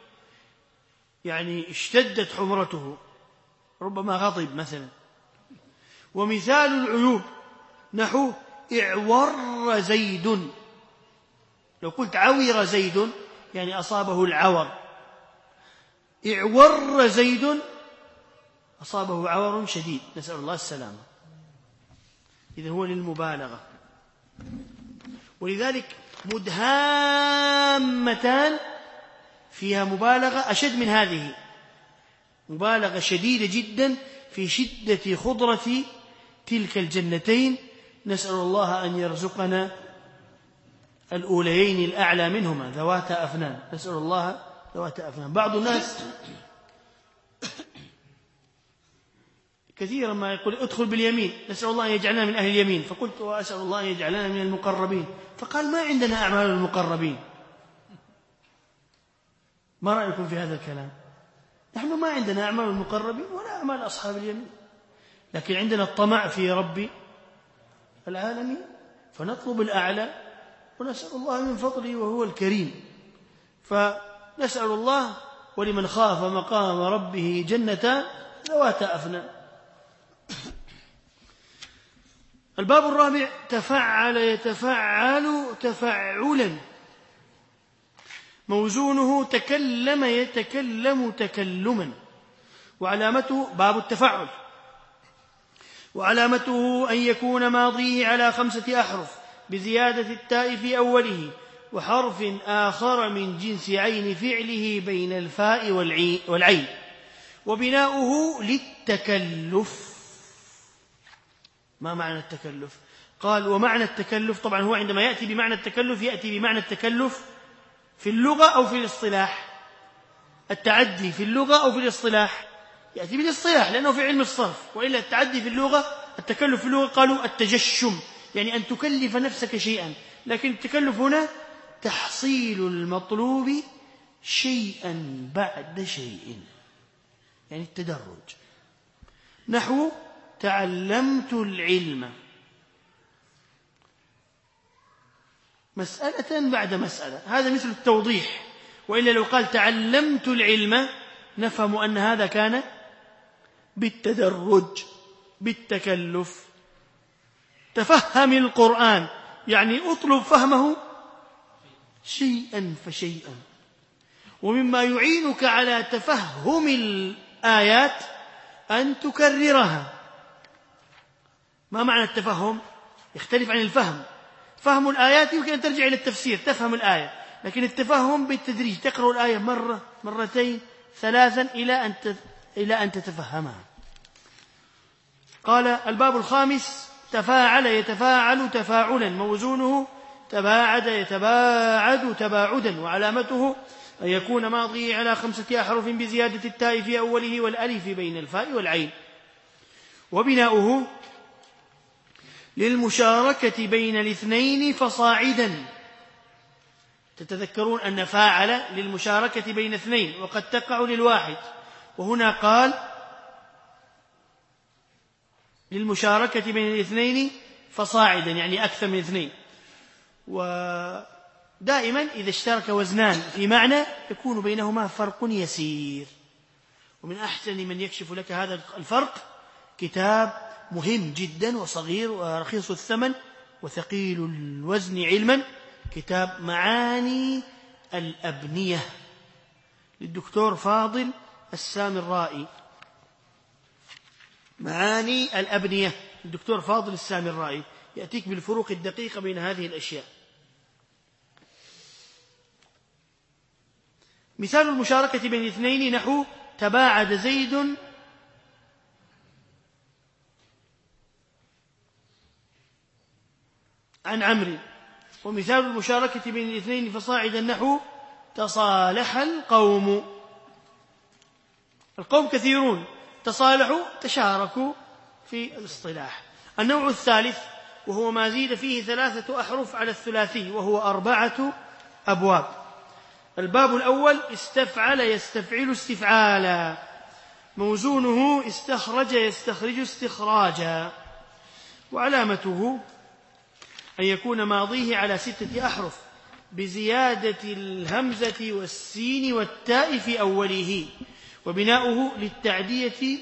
يعني اشتدت حمرته، ربما غضب مثلا. ومثال العيوب نحو اعور زيد، لو قلت عور زيد يعني أصابه العور، اعور زيد أصابه عور شديد، نسأل الله السلامة. إذن هو للمبالغة. ولذلك مدهامتان فيها مبالغة أشد من هذه، مبالغة شديدة جدا في شدة خضرة تلك الجنتين. نسأل الله أن يرزقنا الأوليين الأعلى منهما ذواتا أفنان، نسأل الله ذواتا أفنان. بعض الناس كثيرا ما يقول ادخل باليمين، نسأل الله أن يجعلنا من أهل اليمين، فقلت وأسأل الله أن يجعلنا من المقربين، فقال ما عندنا أعمال المقربين. ما رأيكم في هذا الكلام؟ نحن ما عندنا أعمال المقربين ولا أعمال أصحاب اليمين، لكن عندنا الطمع في رب العالمين، فنطلب الأعلى ونسأل الله من فضله وهو الكريم. فنسأل الله ولمن خاف مقام ربه جنتان ذواتا أفنان. الباب الرابع تفعل يتفعل تفعلا، موزونه تكلم يتكلم تكلما، وعلامته باب التفعل، وعلامته أن يكون ماضيه على 5 أحرف بزيادة التاء في أوله، وحرف آخر من جنس عين فعله بين الفاء والعين، وبناؤه للتكلف. ما معنى التكلف؟ قال ومعنى التكلف، طبعا هو عندما يأتي بمعنى التكلف يأتي بمعنى التكلف في اللغة أو في الاصطلاح. التعدي في اللغة أو في الاصطلاح؟ يأتي بالاصطلاح لأنه في علم الصرف، وإلا التعدي في اللغة، التكلف في اللغة قالوا التجشم، يعني أن تكلف نفسك شيئا، لكن التكلف هنا تحصيل المطلوب شيئا بعد شيء، يعني التدرج. نحو تعلمت العلم، مسألة بعد مسألة، هذا مثل التوضيح. وإلا لو قال تعلمت العلم نفهم أن هذا كان بالتدرج بالتكلف. تفهم القرآن يعني أطلب فهمه شيئا فشيئا. ومما يعينك على تفهم الآيات أن تكررها. ما معنى التفهم؟ يختلف عن الفهم. فهم الآيات يمكن أن ترجع إلى التفسير تفهم الآية، لكن التفهم بالتدريج، تقرأ الآية مرة مرتين ثلاثا إلى أن تتفهمها. قال الباب الخامس تفاعل يتفاعل تفاعلا، موزونه تباعد يتباعد تباعدا، وعلامته أن يكون ماضيه على 5 أحرف بزيادة التاء في أوله والألف بين الفاء والعين، وبناؤه للمشاركة بين الاثنين فصاعدا. تتذكرون أن فاعل للمشاركة بين اثنين وقد تقع للواحد، وهنا قال للمشاركة بين الاثنين فصاعدا يعني أكثر من 2. ودائما إذا اشترك وزنان في معنى يكون بينهما فرق يسير، ومن أحسن من يكشف لك هذا الفرق كتاب مهم جدا وصغير ورخيص الثمن وثقيل الوزن علما، كتاب معاني الأبنية للدكتور فاضل السامرائي. معاني الأبنية للدكتور فاضل السامرائي يأتيك بالفروق الدقيقة بين هذه الأشياء. مثال المشاركة بين الاثنين نحو تباعد زيد عن عمرو. ومثال المشاركة بين الاثنين فصاعدا نحو تصالح القوم. القوم كثيرون، تصالحوا تشاركوا في الاصطلاح. النوع الثالث وهو ما زيد فيه 3 أحرف على الثلاثي، وهو 4 أبواب. الباب الأول استفعل يستفعل استفعالا، موزونه استخرج يستخرج استخراجا، وعلامته أن يكون ماضيه على 6 أحرف بزيادة الهمزة والسين والتاء في أوله، وبناؤه للتعدية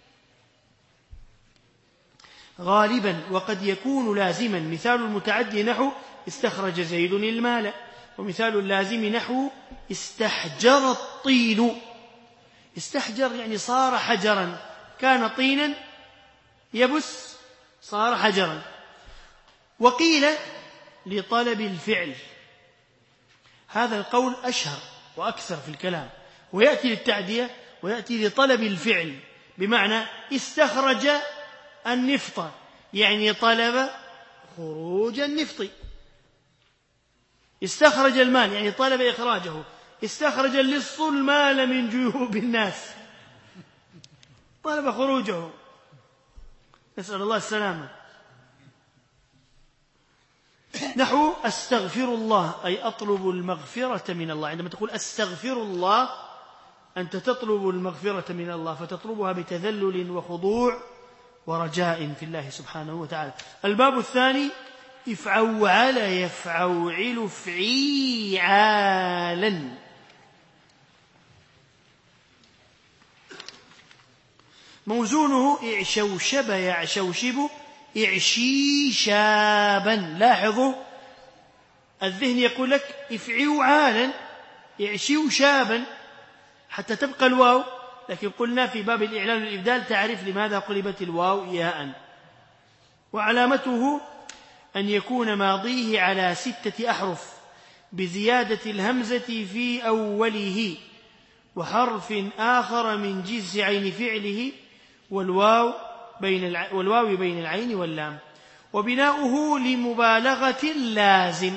غالبا، وقد يكون لازما. مثال المتعدي نحو استخرج زيد المال، ومثال اللازم نحو استحجر الطين. استحجر يعني صار حجرا، كان طينا يبس صار حجرا. وقيل لطلب الفعل، هذا القول أشهر وأكثر في الكلام، ويأتي للتعدية ويأتي لطلب الفعل، بمعنى استخرج النفط يعني طلب خروج النفط، استخرج المال يعني طلب إخراجه، استخرج اللص المال من جيوب الناس طلب خروجه، نسأل الله السلامة. نحو أستغفر الله أي أطلب المغفرة من الله. عندما تقول أستغفر الله أنت تطلب المغفرة من الله، فتطلبها بتذلل وخضوع ورجاء في الله سبحانه وتعالى. الباب الثاني افعوعل يفعوعل فعيعالا، موزونه اعشوشب يعشوشب اعشيشابا. لاحظوا الذهن يقول لك افعوعالا اعشوشابا حتى تبقى الواو، لكن قلنا في باب الإعلان والإبدال تعرف لماذا قلبت الواو ياء. وعلامته أن يكون ماضيه على 6 أحرف بزيادة الهمزة في أوله، وحرف آخر من جنس عين فعله، والواو بين العين واللام. وبناؤه لمبالغة لازم،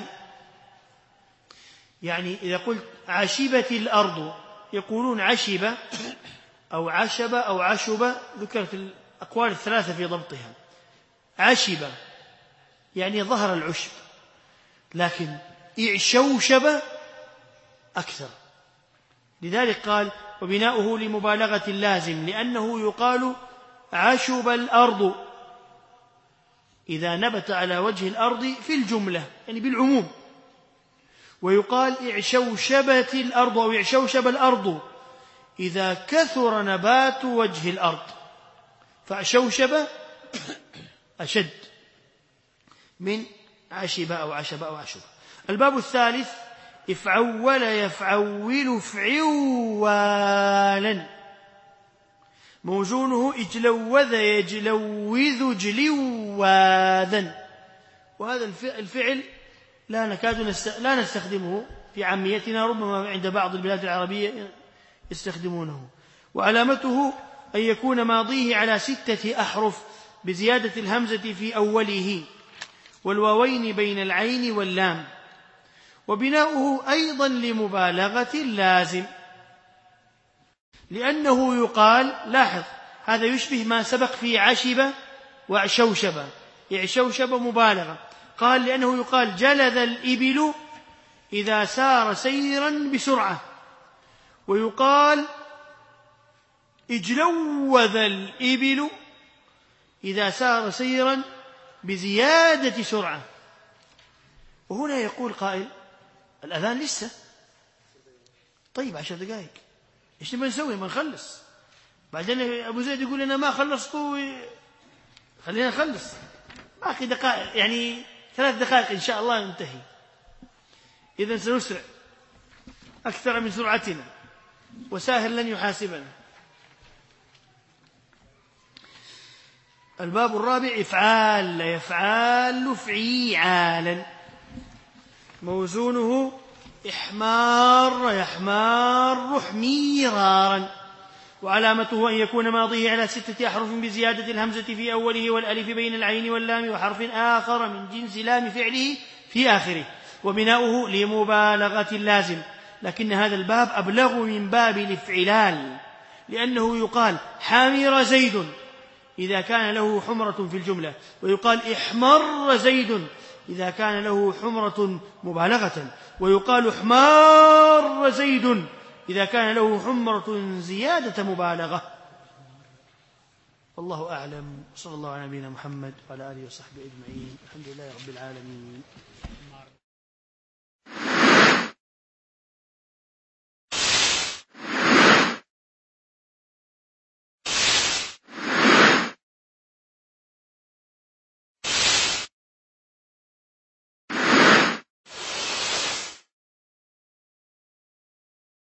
يعني إذا قلت عشبت الأرض يقولون عشب أو عشب أو عشب، ذكرت الأقوال 3 في ضبطها. عشب يعني ظهر العشب، لكن اعشوشب أكثر، لذلك قال وبناؤه لمبالغة اللازم، لأنه يقال عشب الأرض إذا نبت على وجه الأرض في الجملة يعني بالعموم، ويقال اعشوشبت الأرض أو اعشوشب الأرض إذا كثر نبات وجه الأرض، فعشوشب أشد من عشب أو عشب أو عشب. الباب الثالث افعول يفعول فعوالا، موزونه اجلوذ يجلوذ جلواذا. وهذا الفعل لا نستخدمه في عاميتنا، ربما عند بعض البلاد العربية يستخدمونه. وعلامته أن يكون ماضيه على 6 أحرف بزيادة الهمزة في أوله، والواوين بين العين واللام. وبناؤه أيضا لمبالغة لازم، لأنه يقال، لاحظ هذا يشبه ما سبق في عشب وعشوشب. اعشوشب مبالغة، قال لأنه يقال جلذ الإبل إذا سار سيرا بسرعة، ويقال اجلوذ الإبل إذا سار سيرا بزيادة سرعة. وهنا يقول قائل الأذان لسه، طيب 10 دقائق إيش نبغى نسوي؟ ما نخلص. بعدين أبو زيد يقول أنا ما خلصت، خلينا نخلص باقي دقائق، يعني 3 دقائق إن شاء الله ننتهي. إذن سنسرع أكثر من سرعتنا، وساهر لن يحاسبنا. الباب الرابع افعال يفعال فعيعالا، موزونه إحمار يحمار حميرارا. وعلامته أن يكون ماضيه على 6 أحرف بزيادة الهمزة في أوله والألف بين العين واللام، وحرف آخر من جنس لام فعله في آخره. وبناؤه لمبالغة اللازم، لكن هذا الباب أبلغ من باب الافعلال، لأنه يقال حامر زيد إذا كان له حمرة في الجملة، ويقال احمر زيد إذا كان له حمرة مبالغة، ويقال حمار زيد إذا كان له حمرة زيادة مبالغة. والله أعلم. صلى الله على نبينا محمد وعلى آله وصحبه أجمعين. الحمد لله رب العالمين.